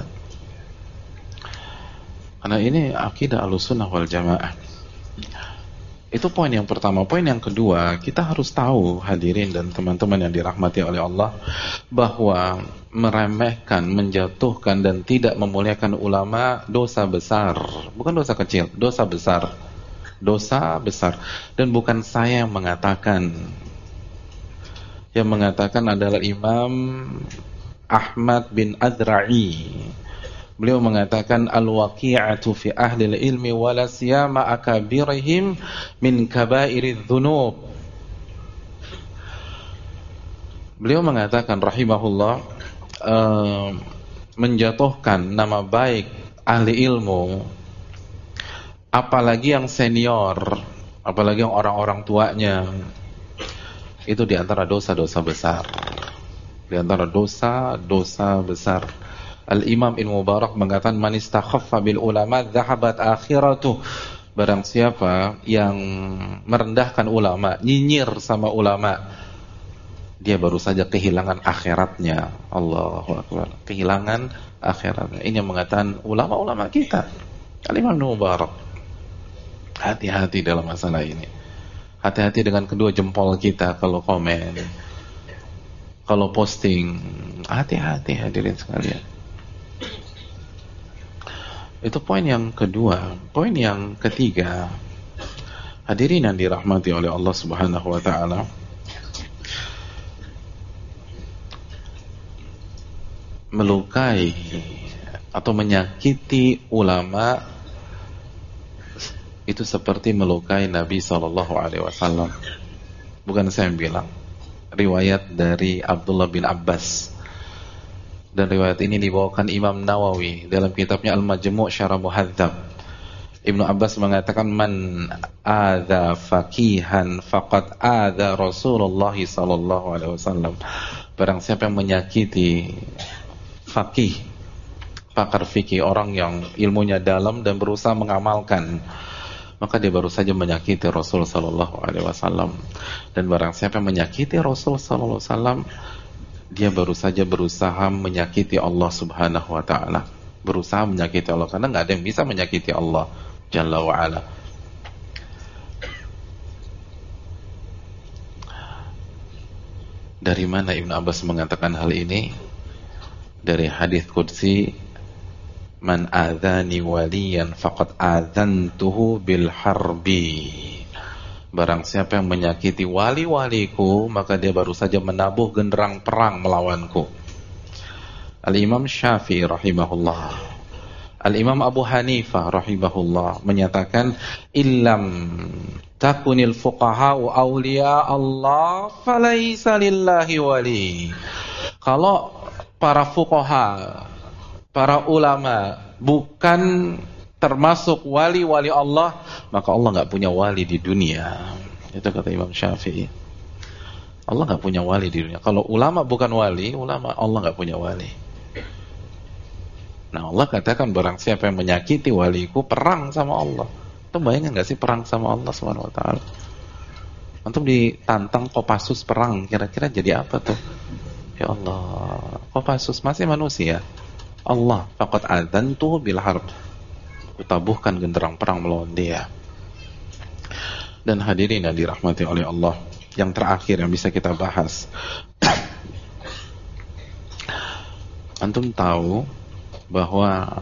Karena ini akidah Ahlussunnah wal Jamaah. Itu poin yang pertama. Poin yang kedua, kita harus tahu, hadirin dan teman-teman yang dirahmati oleh Allah, bahwa meremehkan, menjatuhkan dan tidak memuliakan ulama dosa besar. Bukan dosa kecil, dosa besar. Dosa besar. Dan bukan saya yang mengatakan. Yang mengatakan adalah Imam Ahmad bin Adra'i. Beliau mengatakan al-waqi'atu fi ahli al-ilmi wala siyama akabirihim min kabairidz dzunub. Beliau mengatakan rahimahullah, menjatuhkan nama baik ahli ilmu, apalagi yang senior, apalagi yang orang-orang tuanya, itu di antara dosa-dosa besar. Di antara dosa-dosa besar. Al-Imam Ibn Mubarak mengatakan man istakhaffa bil ulama dhahabat akhiratuh. Barang siapa yang merendahkan ulama, nyinyir sama ulama, dia baru saja kehilangan akhiratnya. Allahu Akbar. Kehilangan akhiratnya. Ini yang mengatakan ulama-ulama kita. Al-Imam Ibn Mubarak. Hati-hati dalam masalah ini. Hati-hati dengan kedua jempol kita kalau komen, kalau posting. Hati-hati, hadirin sekalian. Itu poin yang kedua. Poin yang ketiga, hadirin yang dirahmati oleh Allah Subhanahu wa taala, melukai atau menyakiti ulama itu seperti melukai Nabi SAW. Bukan saya yang bilang. Riwayat dari Abdullah bin Abbas. Dan riwayat ini dibawakan Imam Nawawi dalam kitabnya Al-Majmu' Syarah Muhadzab. Ibnu Abbas mengatakan man adza faqihan faqad adza Rasulullah sallallahu alaihi wasallam. Barang siapa yang menyakiti faqih, pakar fikih, orang yang ilmunya dalam dan berusaha mengamalkan, maka dia baru saja menyakiti Rasul sallallahu alaihi wasallam. Dan barang siapa yang menyakiti Rasul sallallahu alaihi wasallam, dia baru saja berusaha menyakiti Allah Subhanahu wa taala. Berusaha menyakiti Allah, karena enggak ada yang bisa menyakiti Allah Jalla wa ala. Dari mana Ibnu Abbas mengatakan hal ini? Dari hadis qudsi, man adzani waliyan faqad adzantuhu bil harbi. Barang siapa yang menyakiti wali-waliku, maka dia baru saja menabuh genderang perang melawanku. Al-Imam Syafi'i rahimahullah, Al-Imam Abu Hanifah rahimahullah menyatakan illam takunil fuqaha'u awliya Allah falaysa lillahi wali. Kalau para fuqaha, para ulama bukan termasuk wali-wali Allah, maka Allah nggak punya wali di dunia. Itu kata Imam Syafi'i. Allah nggak punya wali di dunia. Kalau ulama bukan wali, ulama Allah nggak punya wali. Nah, Allah katakan barang siapa yang menyakiti waliku, perang sama Allah. Itu bayangin nggak sih perang sama Allah Subhanahu wa taala? Antum ditantang Kopassus perang, kira-kira jadi apa tuh? Ya Allah, Kopassus masih manusia. Allah faqad adzantu bil harb. Kutabuhkan genderang perang melawan dia. Dan hadirin yang dirahmati oleh Allah, yang terakhir yang bisa kita bahas, antum tahu bahwa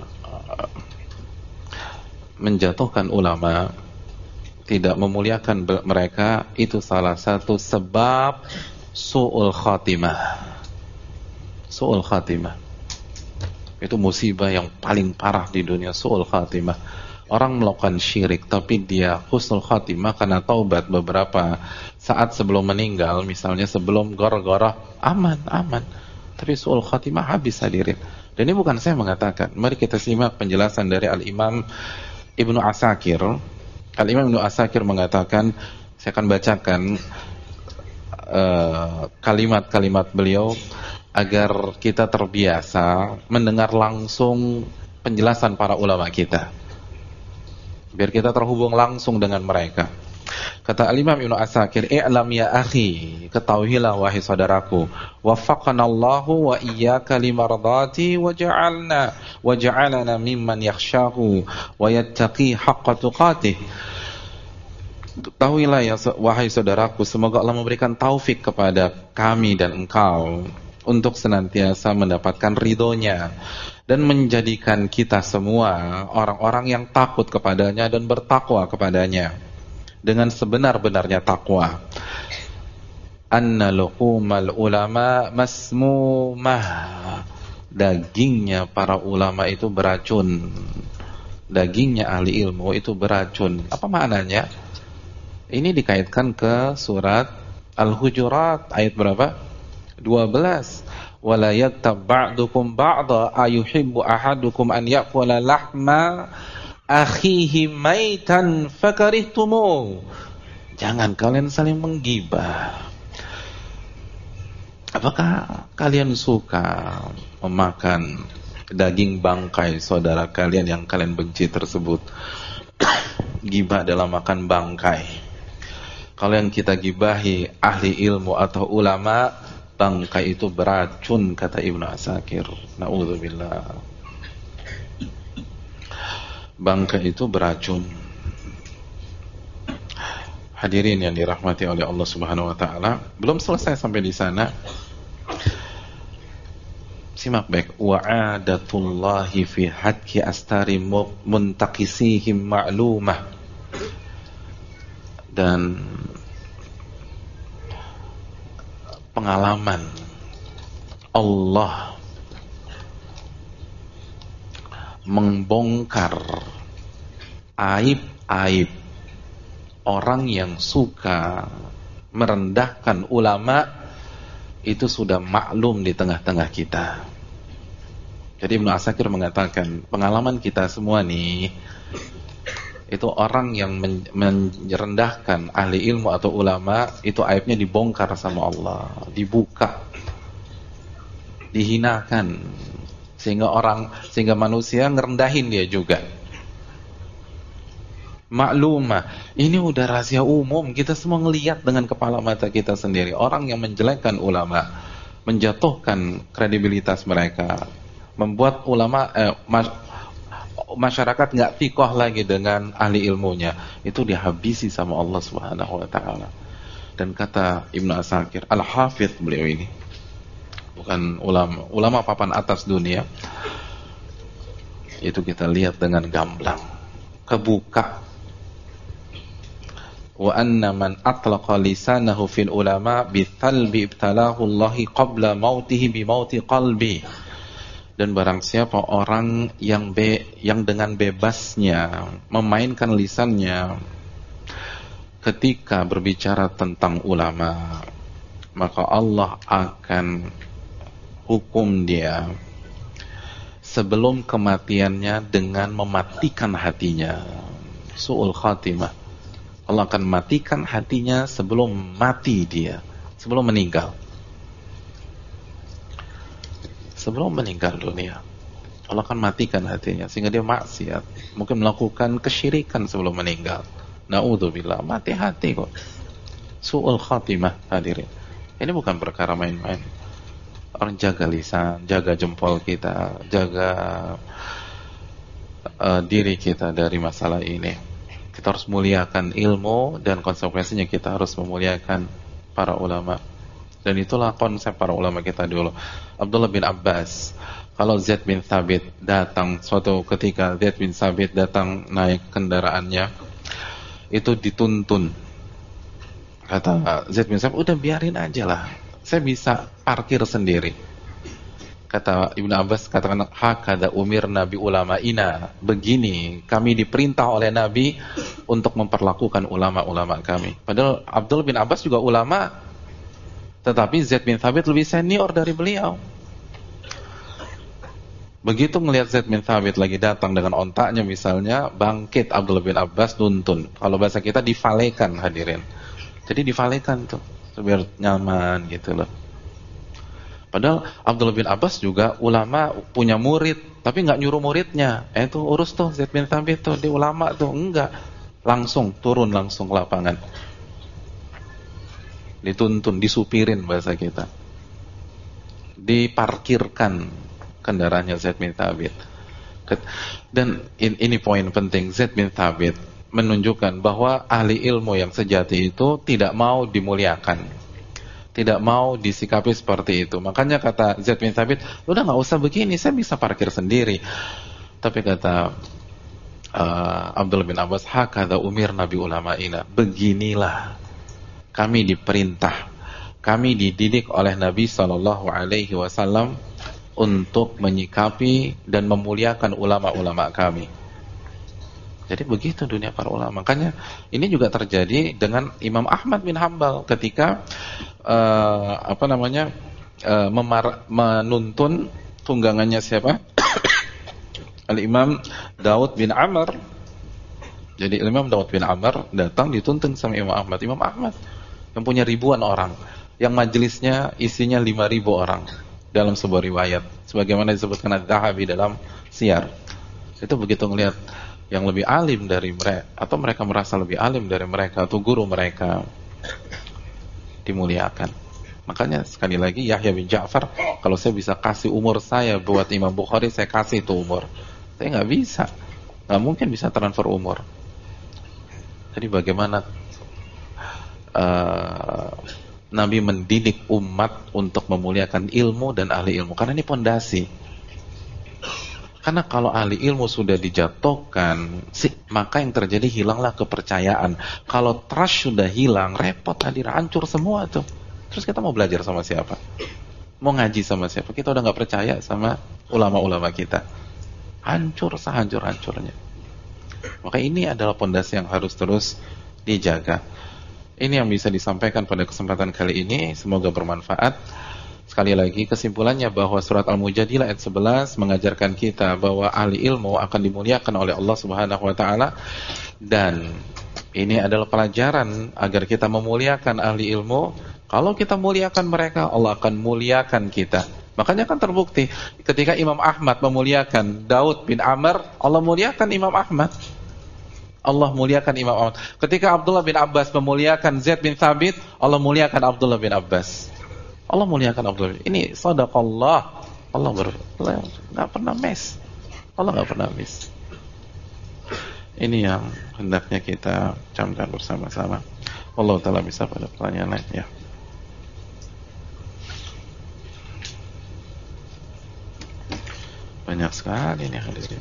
menjatuhkan ulama, tidak memuliakan mereka, itu salah satu sebab su'ul khatimah. Su'ul khatimah itu musibah yang paling parah di dunia, su'ul khatimah. Orang melakukan syirik tapi dia husnul khatimah karena taubat beberapa saat sebelum meninggal, misalnya sebelum gor-gorah, aman. Tapi su'ul khatimah habis, hadirin. Dan ini bukan saya mengatakan. Mari kita simak penjelasan dari Al-Imam Ibnu Asakir. Al-Imam Ibnu Asakir mengatakan, saya akan bacakan kalimat-kalimat beliau agar kita terbiasa mendengar langsung penjelasan para ulama kita, biar kita terhubung langsung dengan mereka. Kata Al-Imam Ibnu Asakir, "I'lam ya akhi, ketahuilah wahai saudaraku, waffaqanallahu wa iyyaka limardati wa ja'alana mimman yakhshahu wa yattaqi haqqa tuqatih." Ketahuilah ya wahai saudaraku, semoga Allah memberikan taufik kepada kami dan engkau untuk senantiasa mendapatkan ridhonya dan menjadikan kita semua orang-orang yang takut kepadanya dan bertakwa kepadanya dengan sebenar-benarnya takwa. Anna luhumal ulama masmumah, dagingnya para ulama itu beracun, dagingnya ahli ilmu itu beracun. Apa maknanya? Ini dikaitkan ke surat Al-Hujurat ayat berapa? 12. Wala yattab ba'dukum ba'da ayuhibbu ahadukum an ya'kula lahma akhihi maitan fakarihtumu. Jangan kalian saling menggibah. Apakah kalian suka memakan daging bangkai saudara kalian yang kalian benci tersebut? Gibah dalam makan bangkai. Kalau yang kita gibahi ahli ilmu atau ulama, bangkai itu beracun, kata Ibnu Asakir. Na'udzubillah. Bangkai itu beracun. Hadirin yang dirahmati oleh Allah Subhanahu wa taala, belum selesai sampai di sana. Simak baik. Wa'adatullahi fi hadki astari muntaqisihim ma'lumah. Dan pengalaman Allah membongkar aib-aib orang yang suka merendahkan ulama itu sudah maklum di tengah-tengah kita. Jadi Ibnu Asakir mengatakan, pengalaman kita semua nih, itu orang yang merendahkan ahli ilmu atau ulama, itu aibnya dibongkar sama Allah, dibuka, dihinakan, sehingga manusia ngerendahin dia juga. Maklumah, ini udah rahasia umum, kita semua ngelihat dengan kepala mata kita sendiri. Orang yang menjelekkan ulama, menjatuhkan kredibilitas mereka, membuat ulama masyarakat nggak thiqah lagi dengan ahli ilmunya, itu dihabisi sama Allah Subhanahu wa taala. Dan kata Ibnu Asakir, Al-Hafidh beliau ini bukan ulama papan atas dunia, itu kita lihat dengan gamblang, kebuka. Wa anna man atlaqa lisanahu fil ulama bi thalbi ibtalahu Allah qabla mautihi bi mauti qalbi. Dan barang siapa orang yang dengan bebasnya memainkan lisannya ketika berbicara tentang ulama, maka Allah akan hukum dia sebelum kematiannya dengan mematikan hatinya. Su'ul khatimah. Allah akan matikan hatinya sebelum mati dia, sebelum meninggal. Sebelum meninggal dunia, Allah akan matikan hatinya sehingga dia maksiat, mungkin melakukan kesyirikan sebelum meninggal. Na'udzubillah, mati hati kok. Su'ul khatimah, hadirin. Ini bukan perkara main-main. Orang jaga lisan, jaga jempol kita, jaga diri kita dari masalah ini. Kita harus muliakan ilmu, dan konsekuensinya kita harus memuliakan para ulama. Dan itulah konsep para ulama kita dulu. Abdullah bin Abbas, kalau Zaid bin Thabit datang suatu ketika, Zaid bin Thabit datang naik kendaraannya, itu dituntun. Kata Zaid bin Thabit, udah biarin aja lah, saya bisa parkir sendiri. Kata Ibnu Abbas, katakan, hakada umir Nabi ulama ina, begini kami diperintah oleh Nabi untuk memperlakukan ulama-ulama kami. Padahal Abdullah bin Abbas juga ulama, tetapi Zaid bin Thabit lebih senior dari beliau. Begitu ngelihat Zaid bin Thabit lagi datang dengan ontaknya misalnya, bangkit Abdullah bin Abbas, nuntun. Kalau bahasa kita, difalekan, hadirin. Jadi difalekan tuh. biar nyaman gitu loh. Padahal Abdullah bin Abbas juga ulama, punya murid, tapi nggak nyuruh muridnya, itu urus tuh Zaid bin Thabit tuh, dia ulama tuh, enggak, langsung turun langsung ke lapangan, dituntun, disupirin bahasa kita, diparkirkan kendaraannya Zaid bin Thabit. Dan ini poin penting, Zaid bin Thabit menunjukkan bahwa ahli ilmu yang sejati itu tidak mau dimuliakan, tidak mau disikapi seperti itu. Makanya kata Zaid bin Thabit, udah nggak usah begini, saya bisa parkir sendiri. Tapi kata Abdullah bin Abbas, hakadha umir nabi ulama'ina, beginilah kami diperintah, kami dididik oleh Nabi SAW untuk menyikapi dan memuliakan ulama-ulama kami. Jadi begitu dunia para ulama. Makanya ini juga terjadi dengan Imam Ahmad bin Hanbal ketika menuntun tunggangannya siapa? Al-Imam Daud bin Amr. Jadi Imam Daud bin Amr datang dituntun sama Imam Ahmad. Imam Ahmad yang punya ribuan orang, yang majelisnya isinya 5.000 orang dalam sebuah riwayat, sebagaimana disebutkan Az-Zahabi dalam Siyar. Itu begitu ngelihat yang lebih alim dari mereka, atau mereka merasa lebih alim dari mereka, atau guru mereka, dimuliakan. Makanya sekali lagi Yahya bin Ja'far, kalau saya bisa kasih umur saya buat Imam Bukhari, saya kasih itu umur. Saya nggak bisa, nggak mungkin bisa transfer umur. Jadi bagaimana Nabi mendidik umat untuk memuliakan ilmu dan ahli ilmu, karena ini pondasi. Karena kalau ahli ilmu sudah dijatuhkan, maka yang terjadi hilanglah kepercayaan. Kalau trust sudah hilang, repot, hadir, hancur semua tuh. Terus kita mau belajar sama siapa? Mau ngaji sama siapa? Kita udah nggak percaya sama ulama-ulama kita. Hancur sehancur-hancurnya. Maka ini adalah pondasi yang harus terus dijaga. Ini yang bisa disampaikan pada kesempatan kali ini. Semoga bermanfaat. Sekali lagi kesimpulannya bahwa surat Al-Mujadilah ayat 11 mengajarkan kita bahwa ahli ilmu akan dimuliakan oleh Allah Subhanahu wa taala, dan ini adalah pelajaran agar kita memuliakan ahli ilmu. Kalau kita muliakan mereka, Allah akan muliakan kita. Makanya kan terbukti ketika Imam Ahmad memuliakan Daud bin Amr, Allah muliakan Imam Ahmad. Allah muliakan Imam Ahmad. Ketika Abdullah bin Abbas memuliakan Zaid bin Thabit, Allah muliakan Abdullah bin Abbas. Allah muliakan Abdullah. Ini sadaqallah. Allah nggak pernah miss. Allah nggak pernah miss. Ini yang hendaknya kita camkan bersama-sama. Allah Ta'ala bisa pada pertanyaan lain ya. Banyak sekali nih hadirin.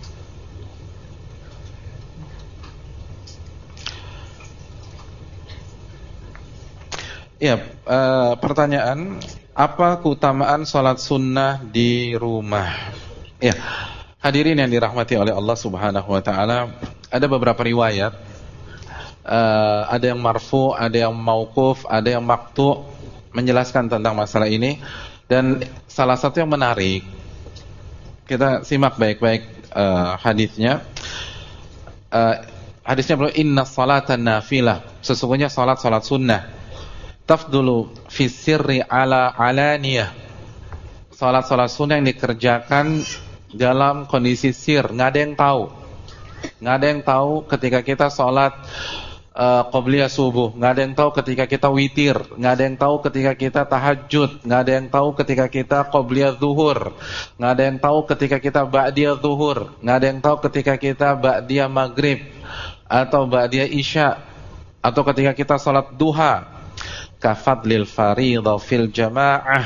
Ya, pertanyaan, apa keutamaan sholat sunnah di rumah? Ya, hadirin yang dirahmati oleh Allah Subhanahu wa taala, ada beberapa riwayat, ada yang marfu, ada yang mauquf, ada yang maqtu, menjelaskan tentang masalah ini. Dan salah satu yang menarik, kita simak baik-baik hadisnya. Hadisnya berkata, inna salatan nafilah, sesungguhnya salat sunnah, tafdulu fi sirri ala alaniyah, salat sunnah yang dikerjakan dalam kondisi sir, nggak ada yang tahu ketika kita salat qobliyah subuh, nggak ada yang tahu ketika kita witir, nggak ada yang tahu ketika kita tahajud, nggak ada yang tahu ketika kita qobliyah zuhur, nggak ada yang tahu ketika kita ba'diyah zuhur, nggak ada yang tahu ketika kita ba'diyah maghrib atau ba'diyah isya, atau ketika kita salat duha. Kafadlil fariidha fil jamaah,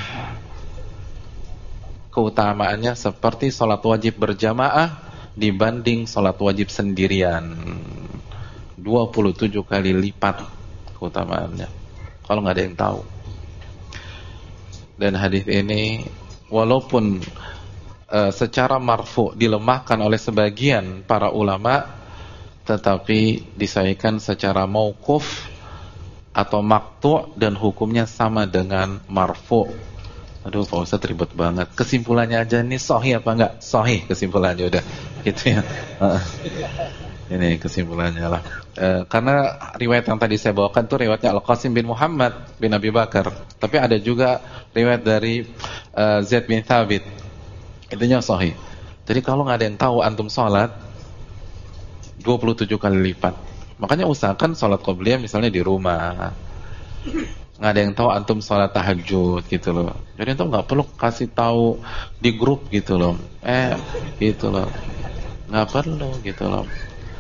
keutamaannya seperti salat wajib berjamaah dibanding salat wajib sendirian, 27 kali lipat keutamaannya, kalau nggak ada yang tahu. Dan hadis ini walaupun secara marfu dilemahkan oleh sebagian para ulama, tetapi disahihkan secara mauquf atau maqtu' dan hukumnya sama dengan marfu'. Aduh, Pak Ustaz ribet banget. Kesimpulannya aja nih sahih apa enggak? Sahih kesimpulannya udah. Gitu ya. Ini kesimpulannya lah. Karena riwayat yang tadi saya bawakan itu riwayatnya Al-Qasim bin Muhammad bin Abi Bakar. Tapi ada juga riwayat dari Zaid bin Thabit. Itunya sahih. Jadi kalau nggak ada yang tahu antum sholat 27 kali lipat. Makanya usahakan sholat qobliyah misalnya di rumah. Nggak ada yang tahu antum sholat tahajud gitu loh. Jadi antum nggak perlu kasih tahu di grup gitu loh. Gitu loh. Nggak perlu gitu loh.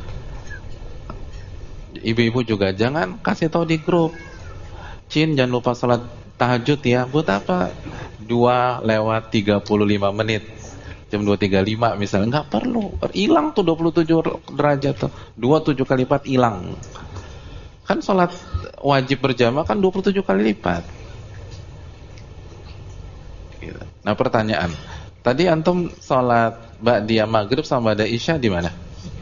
Ibu-ibu juga jangan kasih tahu di grup. Cin, jangan lupa sholat tahajud ya. Buat apa? 2:35 menit. Jam 2:35 misalnya. Nggak perlu. Hilang tuh 27 derajat tuh. 27 kali lipat hilang. Kan sholat wajib berjamaah kan 27 kali lipat. Nah pertanyaan. Tadi antum sholat ba'diyah maghrib sama ba'da isya di mana?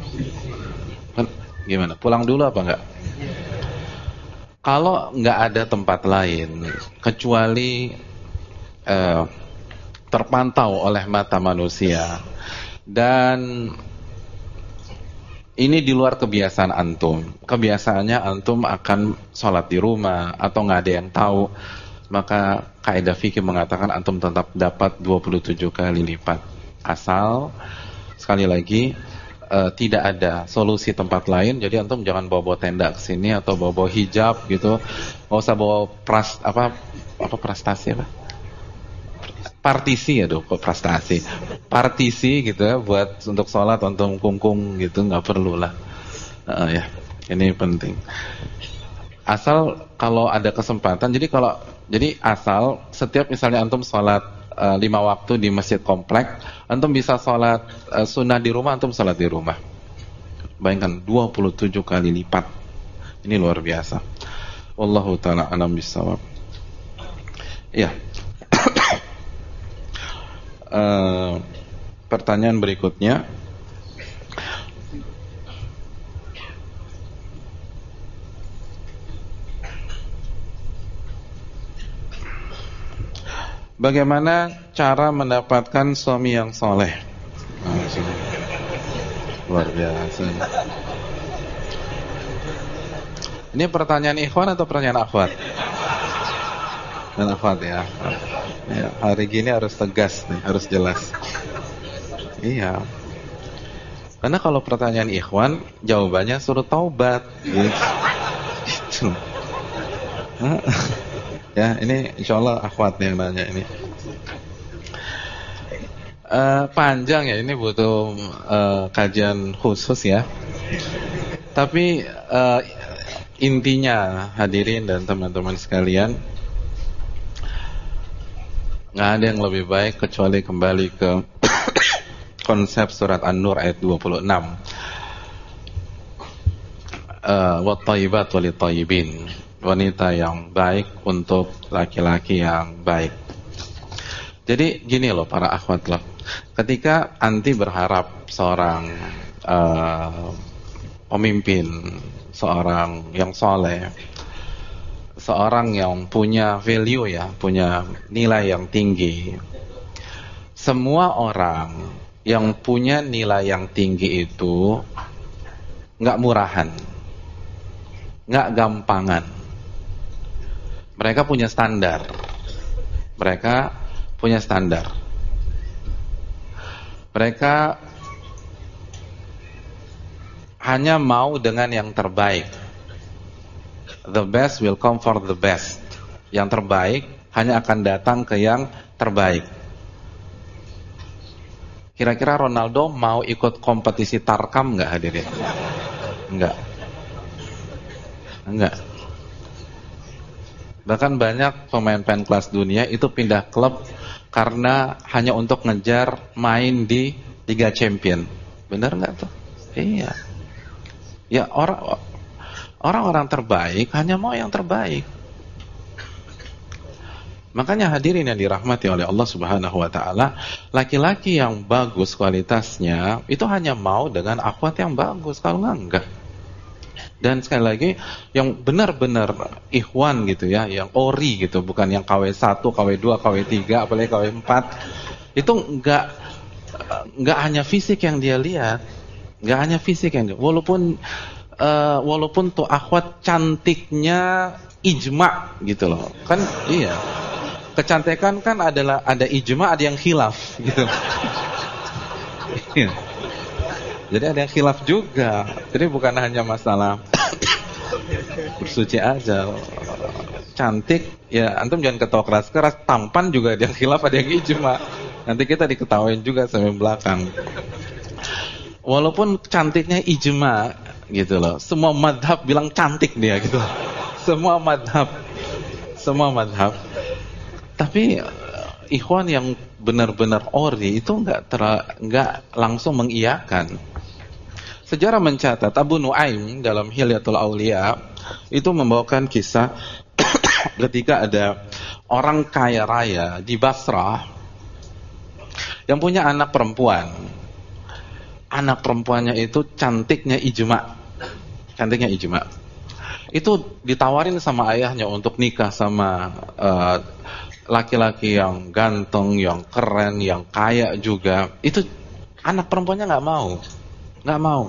Gimana? Pulang dulu apa enggak? Kalau enggak ada tempat lain kecuali terpantau oleh mata manusia dan ini di luar kebiasaan antum. Kebiasaannya antum akan sholat di rumah atau enggak ada yang tahu, maka kaidah fikih mengatakan antum tetap dapat 27 kali lipat. Asal sekali lagi tidak ada solusi tempat lain, jadi antum jangan bawa tenda ke sini atau bawa hijab gitu. Enggak usah bawa prestasi apa? Partisi partisi gitu ya, buat untuk sholat antum kungkung gitu, nggak perlu lah. Ya, ini penting. Asal kalau ada kesempatan, jadi asal setiap misalnya antum sholat 5 waktu di masjid komplek, antum bisa sholat sunnah di rumah, antum sholat di rumah. Bayangkan 27 kali lipat. Ini luar biasa. Wallahu ta'ala a'lam bishawab. Ya. Pertanyaan berikutnya, bagaimana cara mendapatkan suami yang soleh? Luar biasa. Ini pertanyaan ikhwan atau pertanyaan akhwat? Dan akhwat ya. Ya, hari gini harus tegas nih, harus jelas. Iya. Karena kalau pertanyaan ikhwan, jawabannya suruh taubat. Gitu. Ya, ini insyaallah akhwat yang nanya ini. Panjang ya, ini butuh kajian khusus ya. Tapi intinya hadirin dan teman-teman sekalian, nggak ada yang lebih baik kecuali kembali ke konsep surat An-Nur ayat 26. Wat-thayyibat walit-thayyibin. Wanita yang baik untuk laki-laki yang baik. Jadi gini loh para akhwat loh. Ketika anti berharap seorang pemimpin, seorang yang soleh, seorang yang punya value ya, punya nilai yang tinggi. Semua orang yang punya nilai yang tinggi itu nggak murahan, nggak gampangan. Mereka punya standar. Mereka punya standar. Mereka hanya mau dengan yang terbaik. The best will come for the best. Yang terbaik hanya akan datang ke yang terbaik. Kira-kira Ronaldo mau ikut kompetisi tarkam nggak hadirin? Enggak. Bahkan banyak pemain-pemain kelas dunia itu pindah klub karena hanya untuk ngejar main di Liga Champion. Benar nggak tuh? Iya. Ya orang-orang terbaik hanya mau yang terbaik. Makanya hadirin yang dirahmati oleh Allah Subhanahu wa taala, laki-laki yang bagus kualitasnya itu hanya mau dengan akhwat yang bagus, kalau enggak. Dan sekali lagi yang benar-benar ikhwan gitu ya, yang ori gitu, bukan yang KW1, KW2, KW3, apalagi KW4. Itu enggak hanya fisik yang dia lihat, Nggak hanya fisik yang walaupun tuh akhwat cantiknya ijma gitu loh. Kan iya. Kecantikan kan ada ijma, ada yang khilaf gitu. Iya. Jadi ada yang khilaf juga. Jadi bukan hanya masalah bersuci aja. Cantik ya antum jangan ketawa keras-keras, tampan juga ada yang khilaf, ada yang ijma. Nanti kita diketawain juga sampai belakang. Walaupun cantiknya ijma gitu loh. Semua madhab bilang cantik dia gitu. Semua madhab. Tapi ikhwan yang benar-benar ori itu enggak langsung mengiyakan. Sejarah mencatat Abu Nuaim dalam Hilyatul Auliya itu membawakan kisah ketika ada orang kaya raya di Basrah yang punya anak perempuan. Anak perempuannya itu cantiknya ijma. Itu ditawarin sama ayahnya untuk nikah sama laki-laki yang ganteng, yang keren, yang kaya juga. Itu anak perempuannya nggak mau.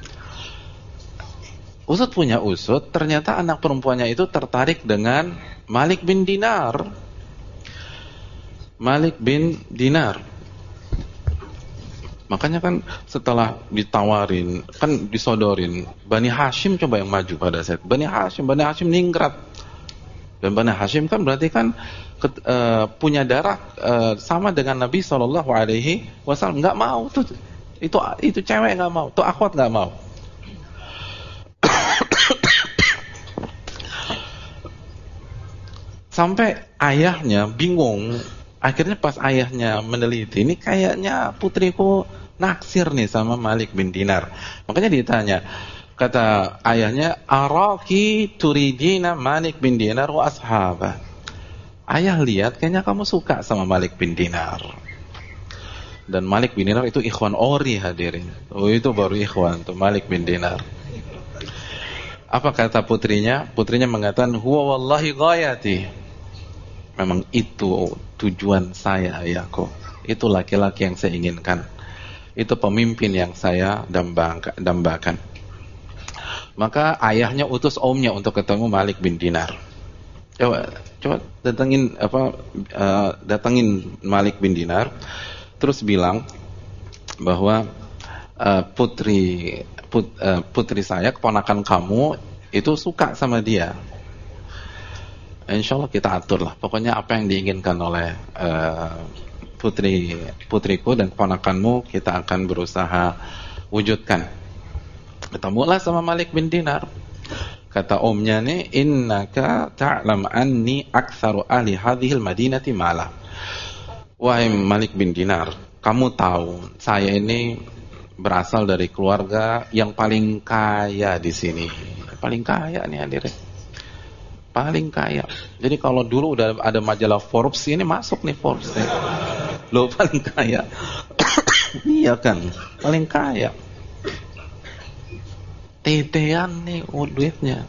Usut punya usut, ternyata anak perempuannya itu tertarik dengan Malik bin Dinar. Makanya kan setelah ditawarin, kan disodorin, Bani Hashim coba yang maju pada saat. Bani Hashim ningrat. Dan Bani Hashim kan berarti kan punya darah sama dengan Nabi SAW. Nggak mau tuh, itu cewek nggak mau, tuh akhwat nggak mau. Sampai ayahnya bingung. Akhirnya pas ayahnya meneliti, ini kayaknya putriku naksir nih sama Malik bin Dinar. Makanya ditanya, kata ayahnya, araki turidina Malik bin Dinar wa ashabah. Ayah lihat kayaknya kamu suka sama Malik bin Dinar. Dan Malik bin Dinar itu ikhwan ori hadirin. Oh, itu baru ikhwan tuh Malik bin Dinar. Apa kata putrinya? Putrinya mengatakan, huwa wallahi ghayati. Memang itu tujuan saya, ayahku. Itu laki-laki yang saya inginkan. Itu pemimpin yang saya dambakan. Maka ayahnya utus omnya untuk ketemu Malik bin Dinar. Coba datangin Malik bin Dinar, terus bilang bahwa putri saya, keponakan kamu itu suka sama dia. Insyaallah kita atur lah. Pokoknya apa yang diinginkan oleh putriku dan keponakanmu kita akan berusaha wujudkan. Ketemulah sama Malik bin Dinar. Kata omnya nih, innaka ta'lam anni aktsaru ahli hadhil madinati mala. Wahai Malik bin Dinar, kamu tahu saya ini berasal dari keluarga yang paling kaya di sini. Paling kaya nih hadirin. Paling kaya. Jadi kalau dulu udah ada majalah Forbes, ini masuk nih Forbes nih. Loh, paling kaya. Iya kan, paling kaya. Tetean nih duitnya.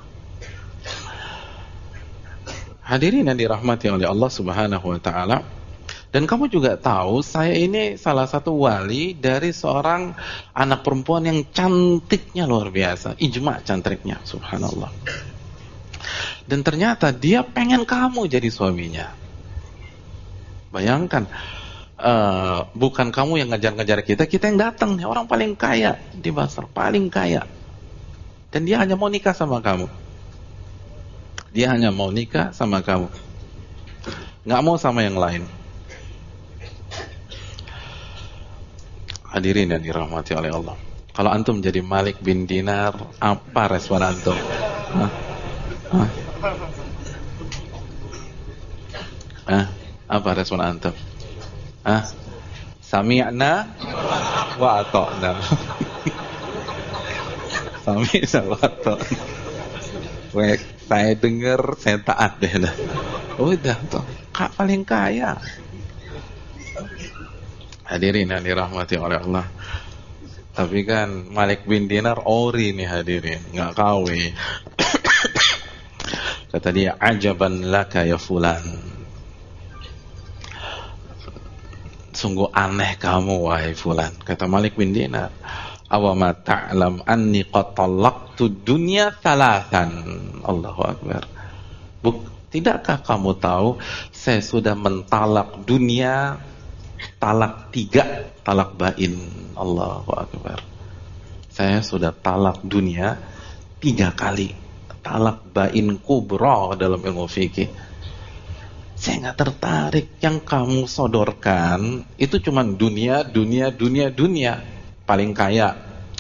Hadirin yang dirahmati oleh Allah Subhanahu wa taala. Dan kamu juga tahu saya ini salah satu wali dari seorang anak perempuan yang cantiknya luar biasa. Ijma cantiknya, subhanallah. Dan ternyata dia pengen kamu jadi suaminya. Bayangkan, bukan kamu yang ngejar-ngejar kita yang datang nih, orang paling kaya di Basra, paling kaya. Dan dia hanya mau nikah sama kamu. Nggak mau sama yang lain. Hadirin yang dirahmati oleh Allah. Kalau antum jadi Malik bin Dinar, apa respon antum? Apa respon antum? Sami'na wa ata'na. Sami'na wa ata'na. Saya dengar, saya taat deh. Udah tuh, paling kaya. Hadirin yang dirahmati oleh Allah. Tapi kan Malik bin Dinar ori nih hadirin, nggak KW. Kata dia, ajaban laka ya fulan. Sungguh aneh kamu wahai fulan. Kata Malik bin Dinar, Awama ta'lam anni qad talaqtu dunya thalathan. Allahu akbar. Tidakkah kamu tahu saya sudah mentalak dunia talak 3, talak bain. Allahu akbar. Saya sudah talak dunia 3 kali. Talak bain kubra dalam ilmu fikih. Saya nggak tertarik. Yang kamu sodorkan itu cuma dunia. Paling kaya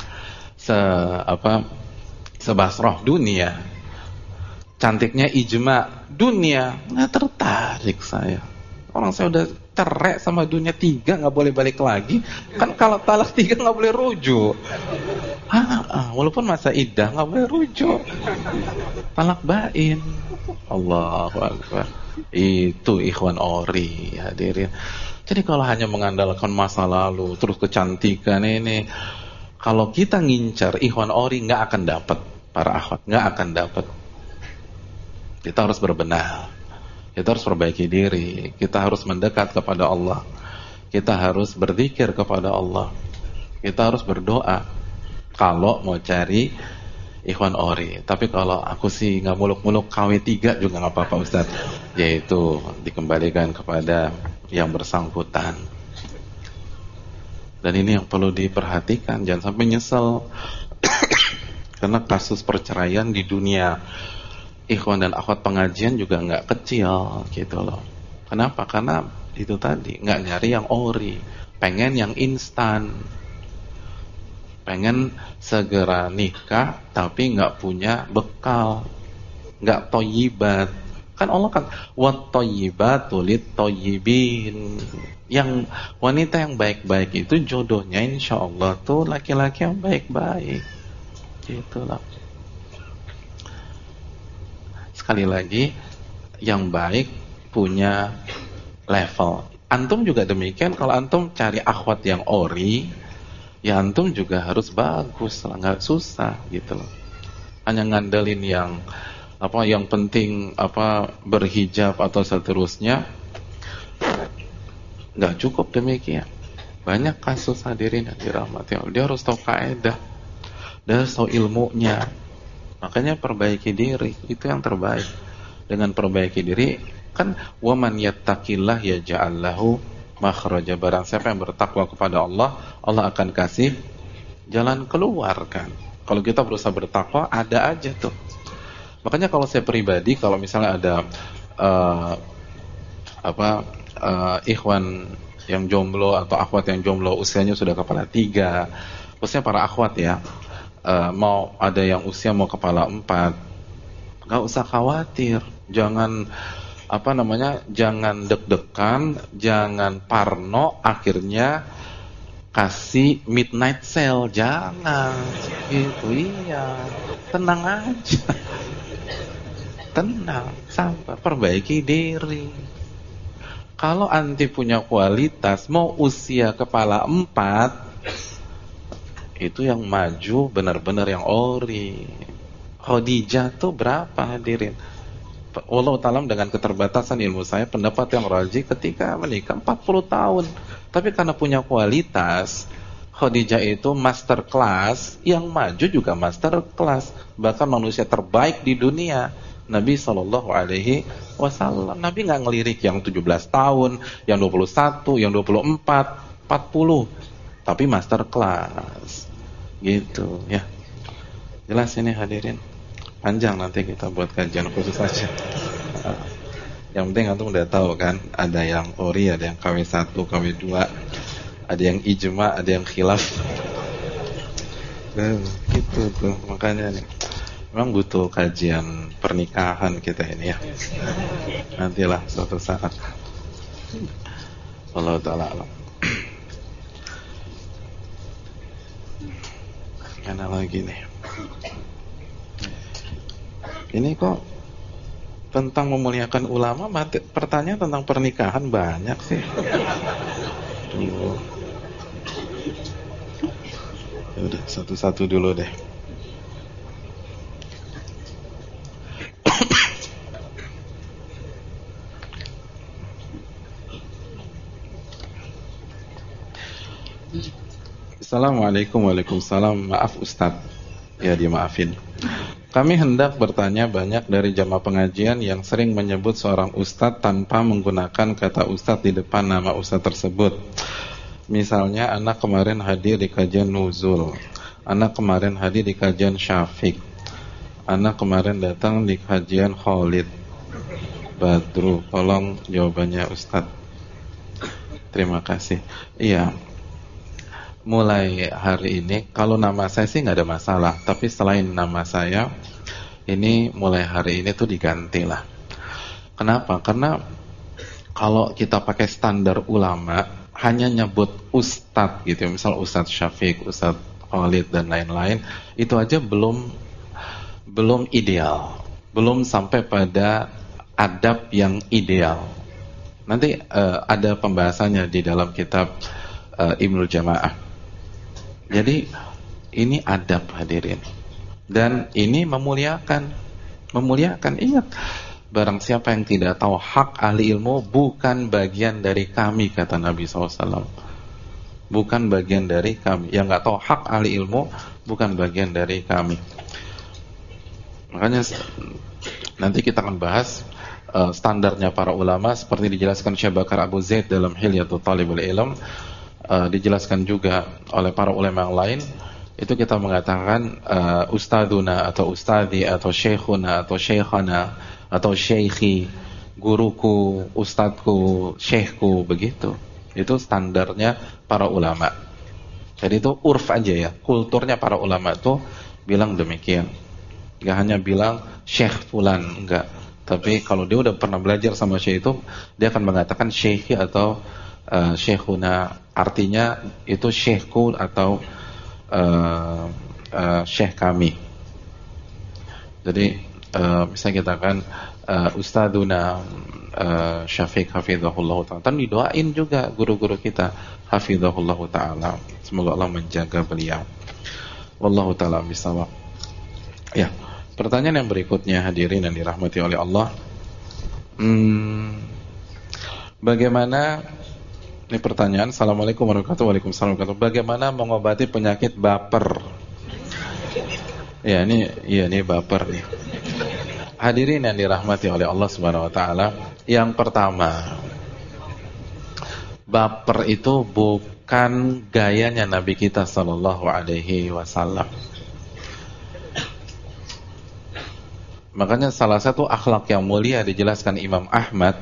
sebasroh dunia, cantiknya ijma dunia, nggak tertarik saya. Orang saya udah cerai sama dunia 3, nggak boleh balik lagi. Kan kalau talak 3 nggak boleh rujuk. Walaupun masa iddah nggak boleh rujuk. Talak bain. Allahu akbar. Itu ikhwan ori, hadirin. Jadi kalau hanya mengandalkan masa lalu, terus kecantikan ini, kalau kita ngincar ikhwan ori nggak akan dapat, para akhwat nggak akan dapat. Kita harus berbenah, kita harus perbaiki diri, kita harus mendekat kepada Allah, kita harus berzikir kepada Allah, kita harus berdoa. Kalau mau cari ikhwan ori, tapi kalau aku sih nggak muluk-muluk KW3 juga nggak apa-apa Ustaz, yaitu dikembalikan kepada yang bersangkutan. Dan ini yang perlu diperhatikan, jangan sampai nyesel. Karena kasus perceraian di dunia ikhwan dan akhwat pengajian juga nggak kecil gitu loh. Kenapa? Karena itu tadi, nggak nyari yang ori, pengen yang instan, pengen segera nikah tapi nggak punya bekal, nggak toyibat. Kan Allah kan wat toyibatu lit toyibin. Yang wanita yang baik-baik itu jodohnya insya Allah tuh laki-laki yang baik-baik. Gitulah. Sekali lagi, yang baik punya level. Antum juga demikian. Kalau antum cari akhwat yang ori, ya antum juga harus bagus lah, nggak susah gitu loh. Hanya ngandelin yang penting berhijab atau seterusnya, nggak cukup demikian. Banyak kasus hadirin yang dirahmati Allah, dia harus tahu kaidah, dia harus tahu ilmunya. Makanya perbaiki diri, itu yang terbaik. Dengan perbaiki diri, kan waman yattaqillah yaj'al lahu makhraja. Barang siapa yang bertakwa kepada Allah, Allah akan kasih jalan keluar kan. Kalau kita berusaha bertakwa, ada aja tuh. Makanya kalau saya pribadi, kalau misalnya ada ikhwan yang jomblo atau akhwat yang jomblo, usianya sudah kepala 3, khususnya para akhwat ya, mau ada yang usia mau kepala 4, nggak usah khawatir, jangan jangan deg-degan, jangan parno, akhirnya kasih midnight sale, jangan gitu. Iya, tenang aja. Tenang, sabar, perbaiki diri. Kalau anti punya kualitas, mau usia kepala 4, itu yang maju benar-benar yang ori. Khadijah tuh berapa hadirin? Wallahu ta'ala dengan keterbatasan ilmu saya, pendapat yang rajih ketika menikah 40 tahun. Tapi karena punya kualitas, Khadijah itu master class, yang maju juga master class, bahkan manusia terbaik di dunia. Nabi SAW, Nabi nggak ngelirik yang 17 tahun, yang 21, yang 24, 40, tapi master class, gitu ya. Jelas ini hadirin. Panjang nanti kita buat kajian khusus aja. Yang penting antum udah tahu kan, ada yang ori, ada yang KW1, KW2, ada yang ijma, ada yang khilaf. Gitu tuh, makanya nih. Memang butuh kajian pernikahan kita ini ya. Nantilah suatu saat. Wallahu ta'ala alam. Mana lagi nih? Ini kok tentang memuliakan ulama, pertanyaan tentang pernikahan banyak sih. Ya udah, satu-satu dulu deh. Assalamualaikum. Waalaikumsalam. Maaf Ustadz. Ya, dimaafin. Kami hendak bertanya, banyak dari jamaah pengajian yang sering menyebut seorang ustadz tanpa menggunakan kata ustadz di depan nama ustadz tersebut. Misalnya, anak kemarin hadir di kajian Nuzul, anak kemarin hadir di kajian Syafiq, anak kemarin datang di kajian Khalid Badru. Tolong jawabannya ustadz. Terima kasih. Iya, mulai hari ini, kalau nama saya sih nggak ada masalah, tapi selain nama saya, ini mulai hari ini tuh diganti lah. Kenapa? Karena kalau kita pakai standar ulama, hanya nyebut ustadz gitu, misal Ustadz Syafiq, Ustadz Khalid dan lain-lain, itu aja belum ideal, belum sampai pada adab yang ideal. Nanti ada pembahasannya di dalam kitab Ibnul Jamaah. Jadi ini adab, hadirin. Dan ini memuliakan. Ingat, barang siapa yang tidak tahu hak ahli ilmu, bukan bagian dari kami, kata Nabi SAW. Bukan bagian dari kami. Yang nggak tahu hak ahli ilmu, bukan bagian dari kami. Makanya nanti kita akan bahas standarnya para ulama, seperti dijelaskan Syekh Bakar Abu Zaid dalam Hilyatul Talibul Ilm. Dijelaskan juga oleh para ulama yang lain, itu kita mengatakan ustaduna atau ustadi atau syekhuna atau syekhana atau syekhi, guruku, ustadku, syekhku, begitu. Itu standarnya para ulama. Jadi itu urf aja ya, kulturnya para ulama itu bilang demikian. Gak hanya bilang syekh fulan, enggak. Tapi kalau dia udah pernah belajar sama syekh itu, dia akan mengatakan syekhi atau syekhuna, artinya itu syekhku atau syekh kami. Jadi misalnya kita kan ustaduna Syafiq hafizahullah ta'ala, dan didoain juga guru-guru kita hafizahullah ta'ala, semoga Allah menjaga beliau. Wallahu ta'ala bisawab. Ya, pertanyaan yang berikutnya, hadirin yang dirahmati oleh Allah, bagaimana, ini pertanyaan, Assalamualaikum warahmatullahi wabarakatuh. Bagaimana mengobati penyakit baper? Ya, ini baper nih. Hadirin yang dirahmati oleh Allah Subhanahu wa taala, yang pertama, baper itu bukan gayanya Nabi kita sallallahu alaihi wasallam. Makanya salah satu akhlak yang mulia dijelaskan Imam Ahmad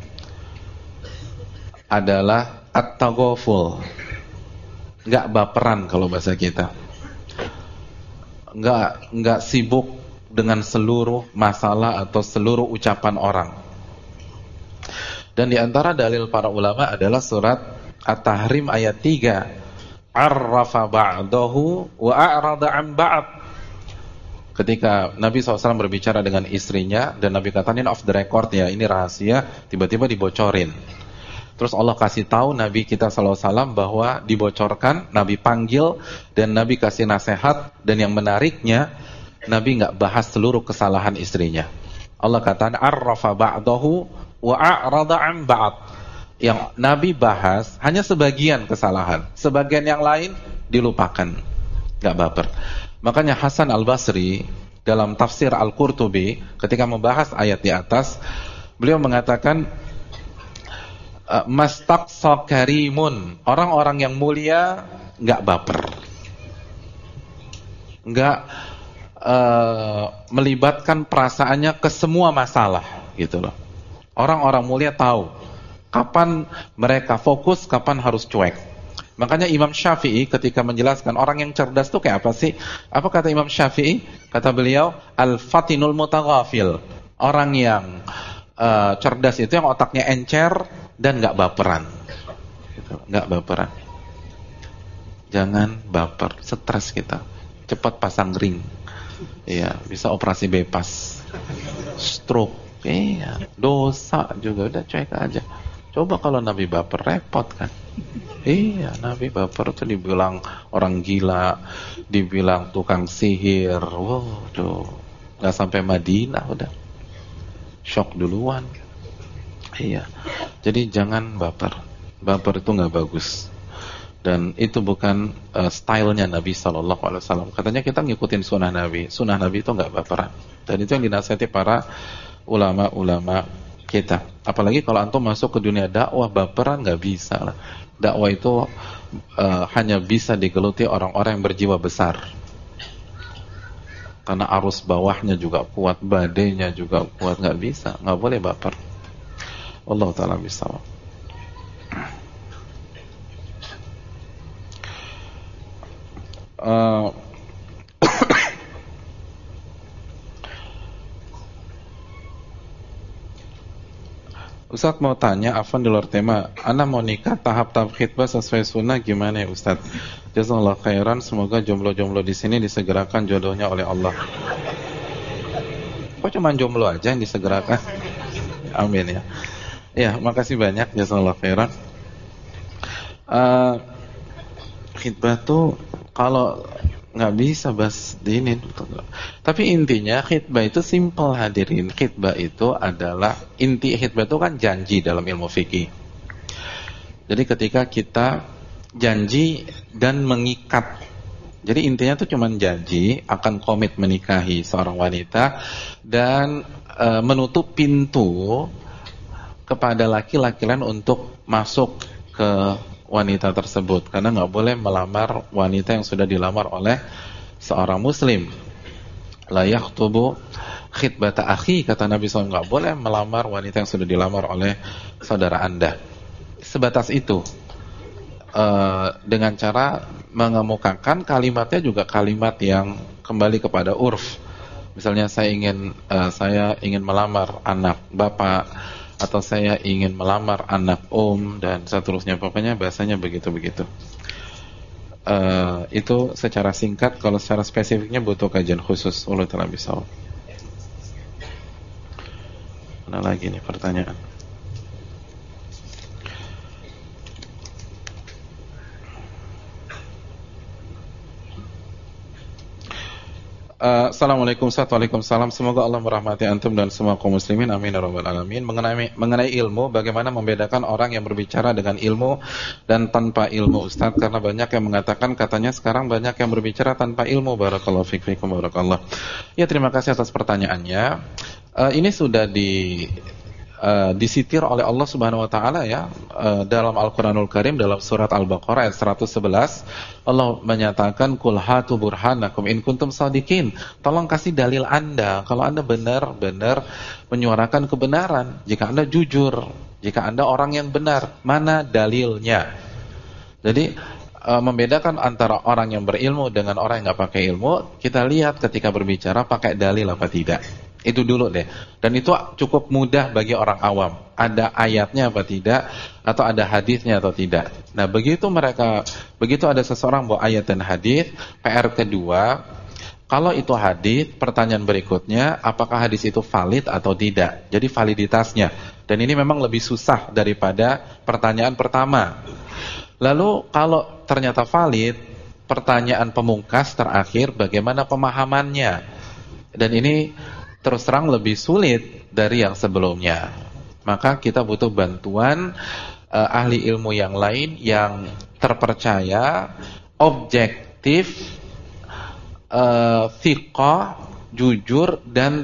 adalah at-taghaful. Enggak baperan kalau bahasa kita. Enggak sibuk dengan seluruh masalah atau seluruh ucapan orang. Dan di antara dalil para ulama adalah surat At-Tahrim ayat 3. Arrafa ba'dahu wa a'rada 'an ba'd. Ketika Nabi SAW berbicara dengan istrinya, dan Nabi katakan ini off the record ya, ini rahasia, tiba-tiba dibocorin. Terus Allah kasih tahu Nabi kita SAW bahwa dibocorkan, Nabi panggil, dan Nabi kasih nasihat. Dan yang menariknya, Nabi nggak bahas seluruh kesalahan istrinya. Allah katakan arrafa ba'dahu wa a'rada 'an ba'd. Yang Nabi bahas hanya sebagian kesalahan, sebagian yang lain dilupakan, nggak baper. Makanya Hasan Al-Basri dalam tafsir Al-Qurtubi ketika membahas ayat di atas, beliau mengatakan mastaqsa karimun, orang-orang yang mulia nggak baper, nggak melibatkan perasaannya ke semua masalah, gitu loh. Orang-orang mulia tahu kapan mereka fokus, kapan harus cuek. Makanya Imam Syafi'i ketika menjelaskan orang yang cerdas itu kayak apa sih? Apa kata Imam Syafi'i? Kata beliau, al-fatinul mutaghafil. Orang yang cerdas itu yang otaknya encer dan nggak baperan, gitu. Nggak baperan. Jangan baper, stres kita. Cepat pasang ring. Iya, bisa operasi bypass, stroke, iya, dosa juga, udah cuek aja. Coba kalau Nabi baper, repot kan? Iya, Nabi baper itu dibilang orang gila, dibilang tukang sihir. Waduh, nggak sampai Madinah udah shock duluan. Iya, jadi jangan baper. Baper itu nggak bagus. Dan itu bukan stylenya Nabi Sallallahu Alaihi Wasallam. Katanya kita ngikutin sunnah Nabi. Sunnah Nabi itu nggak baperan. Dan itu yang dinasihati para ulama-ulama kita. Apalagi kalau antum masuk ke dunia dakwah, baperan nggak bisa lah. Dakwah itu hanya bisa digeluti orang-orang yang berjiwa besar. Karena arus bawahnya juga kuat, badainya juga kuat, nggak bisa, nggak boleh baper. Allah Ta'ala bisa. Ustadz mau tanya, Afwan di luar tema, ana mau nikah tahap-tahap khitbah sesuai sunnah gimana ya Ustadz? Jazakallah khairan, semoga jomblo-jomblo di sini disegerakan jodohnya oleh Allah. Kok cuma jomblo aja yang disegerakan? Amin ya. Ya, makasih banyak, jazakallah khairan. Khitbah tuh kalau nggak bisa bahas di ini. Tapi intinya khitbah itu simple hadirin. Khitbah itu adalah, inti khitbah itu kan janji dalam ilmu fikih. Jadi ketika kita janji dan mengikat. Jadi intinya itu cuma janji akan komit menikahi seorang wanita dan menutup pintu kepada laki-laki lain untuk masuk ke wanita tersebut, karena nggak boleh melamar wanita yang sudah dilamar oleh seorang muslim. La yakhtubu khitbata akhi, kata Nabi SAW, nggak boleh melamar wanita yang sudah dilamar oleh saudara Anda. Sebatas itu. Dengan cara mengemukakan kalimatnya juga kalimat yang kembali kepada urf. Misalnya saya ingin melamar anak bapak, atau saya ingin melamar anak dan seterusnya, pokoknya bahasanya begitu-begitu. Itu secara singkat. Kalau secara spesifiknya butuh kajian khusus. Allah Ta'ala bisa. Mana lagi nih pertanyaan? Assalamualaikum warahmatullahi wabarakatuh. Semoga Allah merahmati antum dan semua kaum muslimin, amin ya rabbal alamin. Mengenai ilmu, bagaimana membedakan orang yang berbicara dengan ilmu dan tanpa ilmu, Ustaz? Karena banyak yang mengatakan, katanya sekarang banyak yang berbicara tanpa ilmu. Barakallahu fikum, barakallah. Ya, terima kasih atas pertanyaannya. Ini sudah disitir oleh Allah Subhanahu wa taala ya, dalam Al-Qur'anul Karim, dalam surat Al-Baqarah ayat 111, Allah menyatakan, "Qul hatu burhanakum in kuntum shadiqin." Tolong kasih dalil Anda kalau Anda benar-benar menyuarakan kebenaran, jika Anda jujur, jika Anda orang yang benar, mana dalilnya? Jadi membedakan antara orang yang berilmu dengan orang yang nggak pakai ilmu, kita lihat ketika berbicara pakai dalil apa tidak. Itu dulu deh. Dan itu cukup mudah bagi orang awam. Ada ayatnya apa tidak, atau ada hadisnya atau tidak. Nah, begitu ada seseorang bawa ayat dan hadis, PR kedua, kalau itu hadis, pertanyaan berikutnya, apakah hadis itu valid atau tidak? Jadi validitasnya. Dan ini memang lebih susah daripada pertanyaan pertama. Lalu kalau ternyata valid, pertanyaan pemungkas terakhir, bagaimana pemahamannya? Dan ini terus terang lebih sulit dari yang sebelumnya. Maka kita butuh bantuan ahli ilmu yang lain yang terpercaya, objektif, thiqah, jujur, dan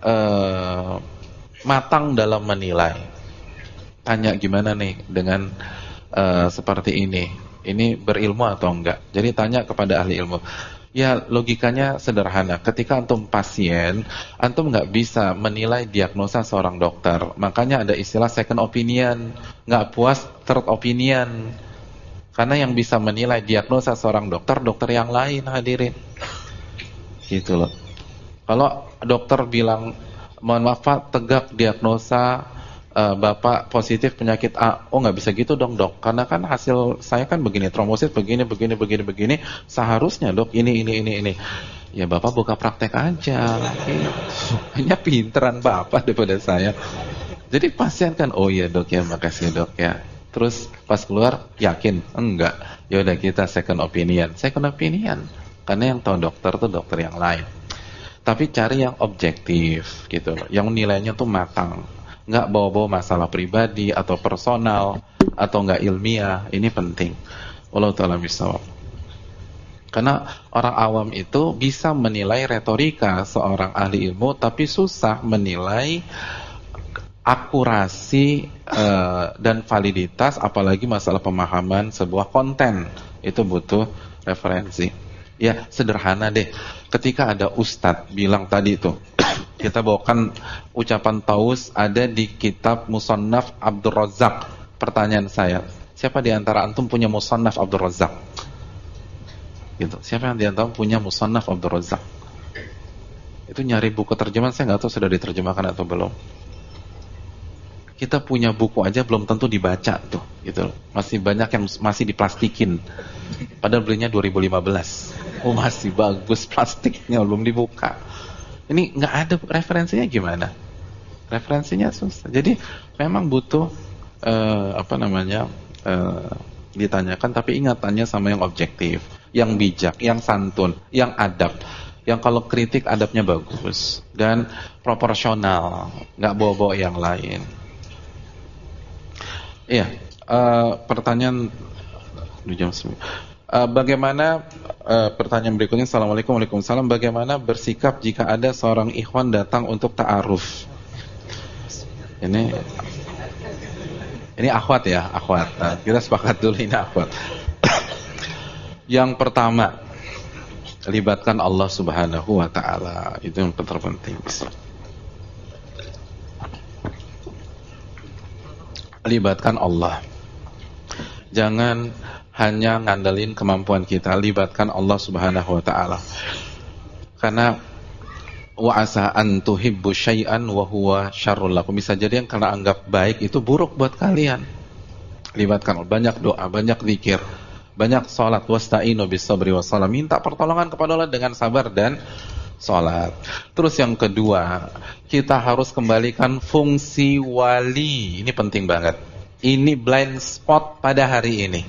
matang dalam menilai. Tanya gimana nih dengan seperti ini? Ini berilmu atau enggak? Jadi tanya kepada ahli ilmu. Ya, logikanya sederhana. Ketika antum pasien, antum nggak bisa menilai diagnosa seorang dokter. Makanya ada istilah second opinion. Nggak puas, third opinion. Karena yang bisa menilai diagnosa seorang dokter yang lain, hadirin. Gitu loh. Kalau dokter bilang, mohon maaf Pak, tegak diagnosa Bapak positif penyakit A. Oh, nggak bisa gitu dong dok, karena kan hasil saya kan begini, trombosit begini. Seharusnya dok ini. Ya Bapak buka praktek aja. Hanya pinteran Bapak daripada saya. Jadi pasien kan, oh iya dok ya, makasih dok ya. Terus pas keluar yakin? Enggak. Ya udah, kita second opinion. Karena yang tahu dokter tuh dokter yang lain. Tapi cari yang objektif gitu loh, yang nilainya tuh matang. Nggak bawa-bawa masalah pribadi atau personal atau nggak ilmiah. Ini penting. Wallahu ta'ala bishawab. Karena orang awam itu bisa menilai retorika seorang ahli ilmu, tapi susah menilai akurasi dan validitas, apalagi masalah pemahaman sebuah konten. Itu butuh referensi. Ya, sederhana deh. Ketika ada ustadz bilang tadi itu, kita bawakan ucapan Taus ada di kitab Musannaf Abdul Razzaq. Pertanyaan saya, siapa di antara antum punya Musannaf Abdul Razzaq? Gitu. Siapa yang di antara punya Musannaf Abdul Razzaq? Itu nyari buku terjemahan, saya nggak tahu sudah diterjemahkan atau belum. Kita punya buku aja belum tentu dibaca tuh, gitu. Masih banyak yang masih diplastikin. Padahal belinya 2015. Oh, masih bagus plastiknya, belum dibuka. Ini nggak ada referensinya gimana? Referensinya susah. Jadi memang butuh ditanyakan, tapi ingat tanya sama yang objektif, yang bijak, yang santun, yang adab, yang kalau kritik adabnya bagus dan proporsional, nggak bawa-bawa yang lain. Iya, pertanyaan di jam 9. Bagaimana pertanyaan berikutnya? Assalamualaikum warahmatullahi wabarakatuh. Bagaimana bersikap jika ada seorang ikhwan datang untuk ta'aruf? Ini akhwat ya, akhwat. Nah, kita sepakat dulu ini akhwat. Yang pertama, libatkan Allah Subhanahu wa taala. Itu yang terpenting. Libatkan Allah. Jangan hanya ngandelin kemampuan kita, libatkan Allah Subhanahu wa taala. Karena wa asa an tuhibbu syai'an wa huwa syarrul lakum. Bisa jadi yang kalian anggap baik itu buruk buat kalian. Libatkan banyak doa, banyak zikir, banyak salat, wasta'inu bis-sabri was-salam. Minta pertolongan kepada Allah dengan sabar dan salat. Terus yang kedua, kita harus kembalikan fungsi wali. Ini penting banget. Ini blind spot pada hari ini.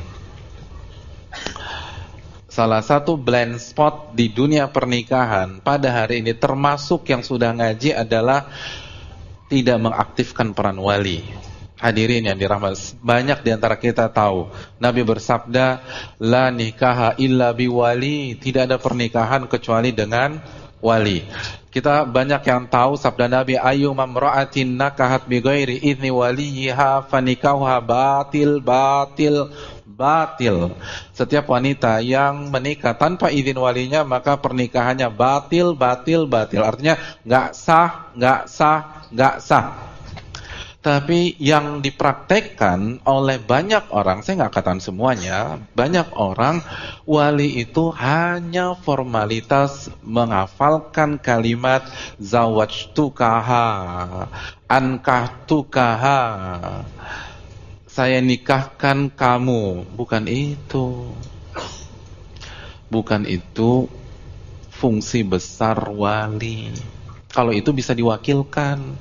Salah satu blind spot di dunia pernikahan pada hari ini, termasuk yang sudah ngaji, adalah tidak mengaktifkan peran wali. Hadirin yang dirahmati, banyak di antara kita tahu Nabi bersabda, la nikaha illa biwali, tidak ada pernikahan kecuali dengan wali. Kita banyak yang tahu sabda Nabi, ayu mamra'atin nakahat bighairi idzni waliha fanikahuha batil. Setiap wanita yang menikah tanpa izin walinya, maka pernikahannya batil. Artinya nggak sah. Tapi yang dipraktekkan oleh banyak orang, saya nggak katakan semuanya, banyak orang, wali itu hanya formalitas menghafalkan kalimat zawajtukaha, ankahtukaha, saya nikahkan kamu. Bukan itu fungsi besar wali. Kalau itu bisa diwakilkan,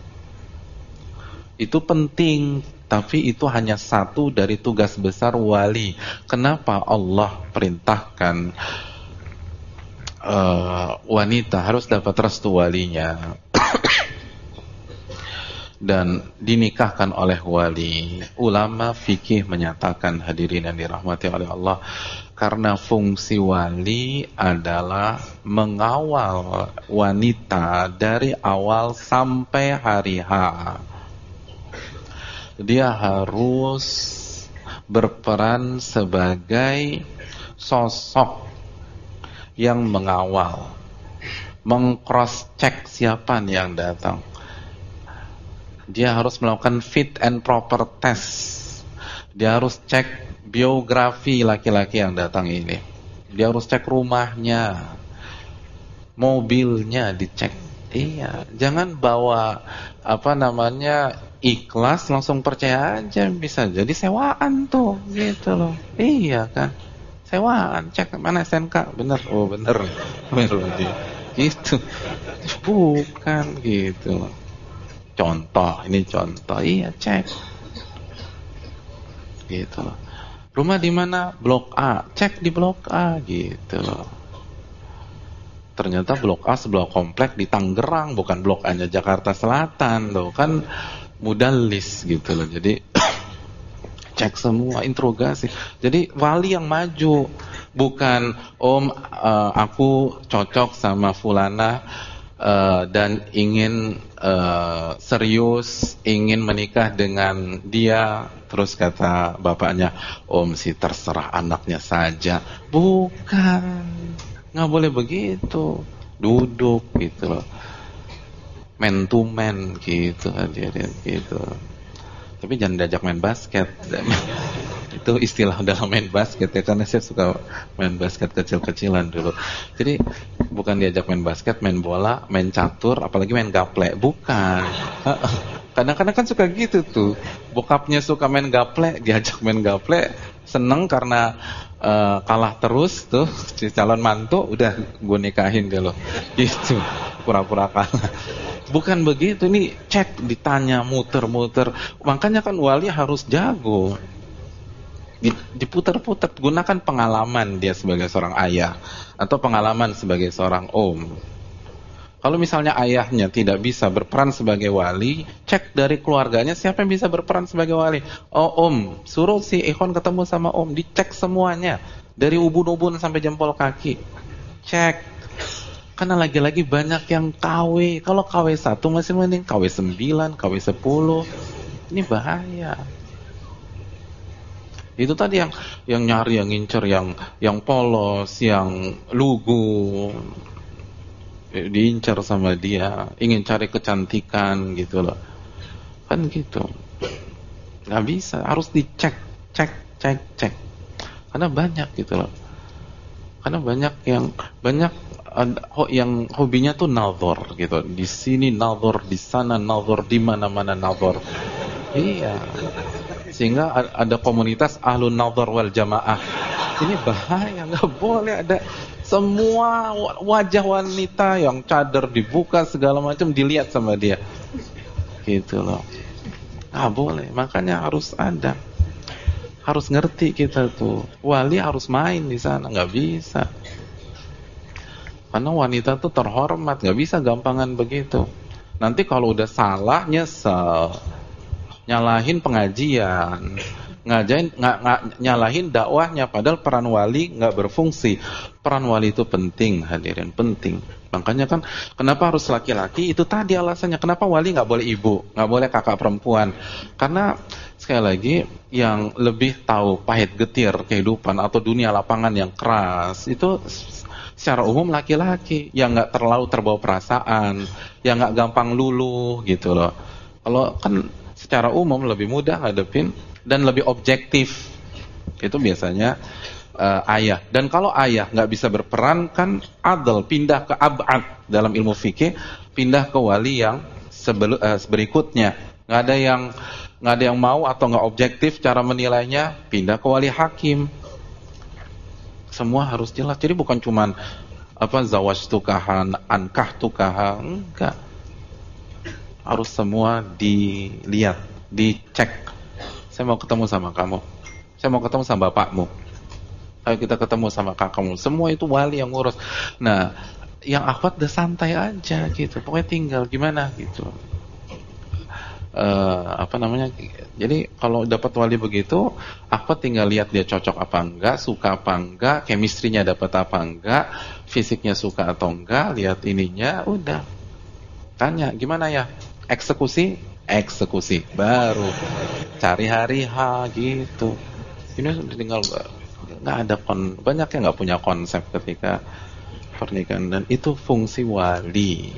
itu penting, tapi itu hanya satu dari tugas besar wali. Kenapa Allah perintahkan wanita harus dapat restu walinya dan dinikahkan oleh wali? Ulama fikih menyatakan, hadirin yang dirahmati oleh Allah, karena fungsi wali adalah mengawal wanita dari awal sampai hari H. Dia harus berperan sebagai sosok yang mengawal, meng-cross check siapa yang datang. Dia harus melakukan fit and proper test. Dia harus cek biografi laki-laki yang datang ini. Dia harus cek rumahnya, mobilnya dicek. Iya, jangan bawa ikhlas langsung percaya aja, bisa jadi sewaan tuh, gitu loh. Iya kan, sewaan, cek mana SNK, bener, oh bener gitu, bukan gitu loh. Ini contoh, iya cek, gitu loh. Rumah di mana? Blok A, cek di Blok A, gitu loh. Ternyata Blok A sebelah komplek di Tangerang, bukan Blok A-nya Jakarta Selatan loh, kan mudallis gitu loh. Jadi dicek semua, interogasi. Jadi wali yang maju, bukan om aku cocok sama fulana dan ingin serius, ingin menikah dengan dia. Terus kata bapaknya, om sih terserah anaknya saja. Bukan, nggak boleh begitu. Duduk gitu loh, man to man gitu, hadirin gitu. Tapi jangan diajak main basket. Itu istilah dalam main basket ya, karena saya suka main basket kecil-kecilan dulu. Jadi bukan diajak main basket, main bola, main catur, apalagi main gaplek. Bukan. Kadang-kadang kan suka gitu tuh. Bokapnya suka main gaplek, diajak main gaplek, seneng karena kalah terus tuh si calon mantu, udah gue nikahin dia loh. Gitu. Pura-pura kalah. Bukan begitu, nih cek, ditanya, muter-muter. Makanya kan wali harus jago. Diputar-putar, gunakan pengalaman dia sebagai seorang ayah atau pengalaman sebagai seorang om. Kalau misalnya ayahnya tidak bisa berperan sebagai wali, cek dari keluarganya siapa yang bisa berperan sebagai wali. Oh om, suruh si Ikhwan ketemu sama om, dicek semuanya dari ubun-ubun sampai jempol kaki. Cek. Karena lagi-lagi banyak yang KW. Kalau KW 1 masih mending, KW 9, KW 10. Ini bahaya. Itu tadi yang nyari, yang ngincer, yang polos, yang lugu, diincar sama dia, ingin cari kecantikan gitu loh. Kan gitu. Nggak bisa, harus dicek, cek. Karena banyak gitu loh. Karena banyak yang hobinya tuh nazar gitu. Di sini nazar, di sana nazar, di mana-mana nazar. Iya. Sehingga ada komunitas ahlun nazar wal jamaah. Ini bahaya, nggak boleh ada semua wajah wanita yang cadar dibuka segala macam dilihat sama dia. Gitu loh. Nggak boleh, makanya harus ada. Harus ngerti kita tuh. Wali harus main di sana, nggak bisa. Karena wanita tuh terhormat, nggak bisa gampangan begitu. Nanti kalau udah salah nyesel, nyalahin pengajian, nyalahin dakwahnya, padahal peran wali nggak berfungsi. Peran wali itu penting, hadirin, penting. Makanya kan kenapa harus laki-laki? Itu tadi alasannya. Kenapa wali nggak boleh ibu, nggak boleh kakak perempuan? Karena sekali lagi yang lebih tahu pahit getir kehidupan atau dunia lapangan yang keras itu secara umum laki-laki yang nggak terlalu terbawa perasaan, yang nggak gampang luluh gitu loh. Kalau kan secara umum lebih mudah ngadepin dan lebih objektif. Itu biasanya ayah. Dan kalau ayah nggak bisa berperan, kan adl, pindah ke ab'ad dalam ilmu fikih, pindah ke wali yang berikutnya. Nggak ada yang mau atau nggak objektif cara menilainya, pindah ke wali hakim. Semua harus jelas. Jadi bukan cuman zawajtukaha, ankahtukaha, enggak. Harus semua dilihat, dicek. Saya mau ketemu sama kamu, saya mau ketemu sama bapakmu, ayo kita ketemu sama kakakmu. Semua itu wali yang ngurus. Nah, yang akhwat udah santai aja gitu, pokoknya tinggal gimana gitu. Jadi kalau dapat wali begitu, akhwat tinggal lihat dia cocok apa enggak, suka apa enggak, chemistry-nya dapat apa enggak, fisiknya suka atau enggak, lihat ininya, udah. Tanya, gimana ya? Eksekusi baru cari hari H gitu. Ini tinggal nggak ada banyak yang nggak punya konsep ketika pernikahan, dan itu fungsi wali.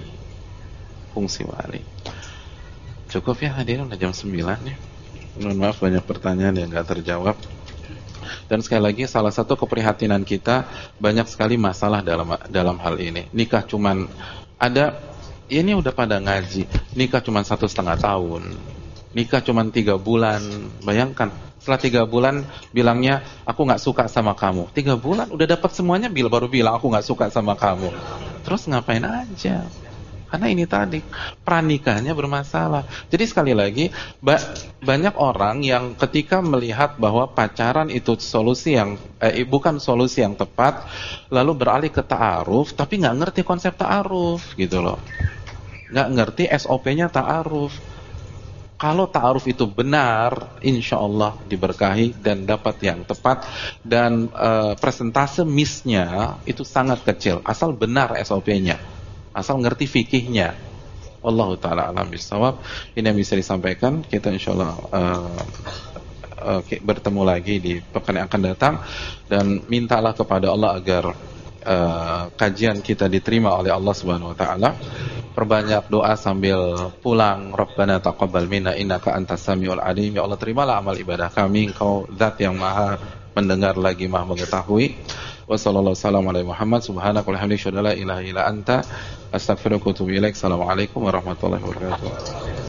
Cukup ya hadirin, udah jam 9 ya. Mohon maaf banyak pertanyaan yang nggak terjawab. Dan sekali lagi salah satu keprihatinan kita, banyak sekali masalah dalam hal ini. Nikah cuman ada, ini udah pada ngaji, nikah cuma 1,5 tahun, nikah cuma 3 bulan. Bayangkan, setelah 3 bulan bilangnya aku nggak suka sama kamu. 3 bulan udah dapat semuanya, baru bilang aku nggak suka sama kamu. Terus ngapain aja? Karena ini tadi pranikahnya bermasalah. Jadi sekali lagi banyak orang yang ketika melihat bahwa pacaran itu solusi yang bukan solusi yang tepat, lalu beralih ke ta'aruf, tapi nggak ngerti konsep ta'aruf gitu loh. Nggak ngerti SOP-nya ta'aruf. Kalau ta'aruf itu benar, insya Allah diberkahi dan dapat yang tepat, dan presentase miss-nya itu sangat kecil asal benar SOP-nya, asal ngerti fikihnya. Wallahu ta'ala alam bisawab. Ini yang bisa disampaikan. Kita insya Allah bertemu lagi di pekan yang akan datang, dan mintalah kepada Allah agar kajian kita diterima oleh Allah Subhanahu wa taala. Perbanyak doa sambil pulang. Rabbana taqabbal minna innaka antas samiul alim. Ya Allah, terimalah amal ibadah kami, Engkau zat yang maha mendengar lagi maha mengetahui. Wa sallallahu alaihi Muhammad subhanaka wa bihamdika la ilaha illa anta astaghfiruka wa atubu ilaik. Assalamualaikum warahmatullahi wabarakatuh.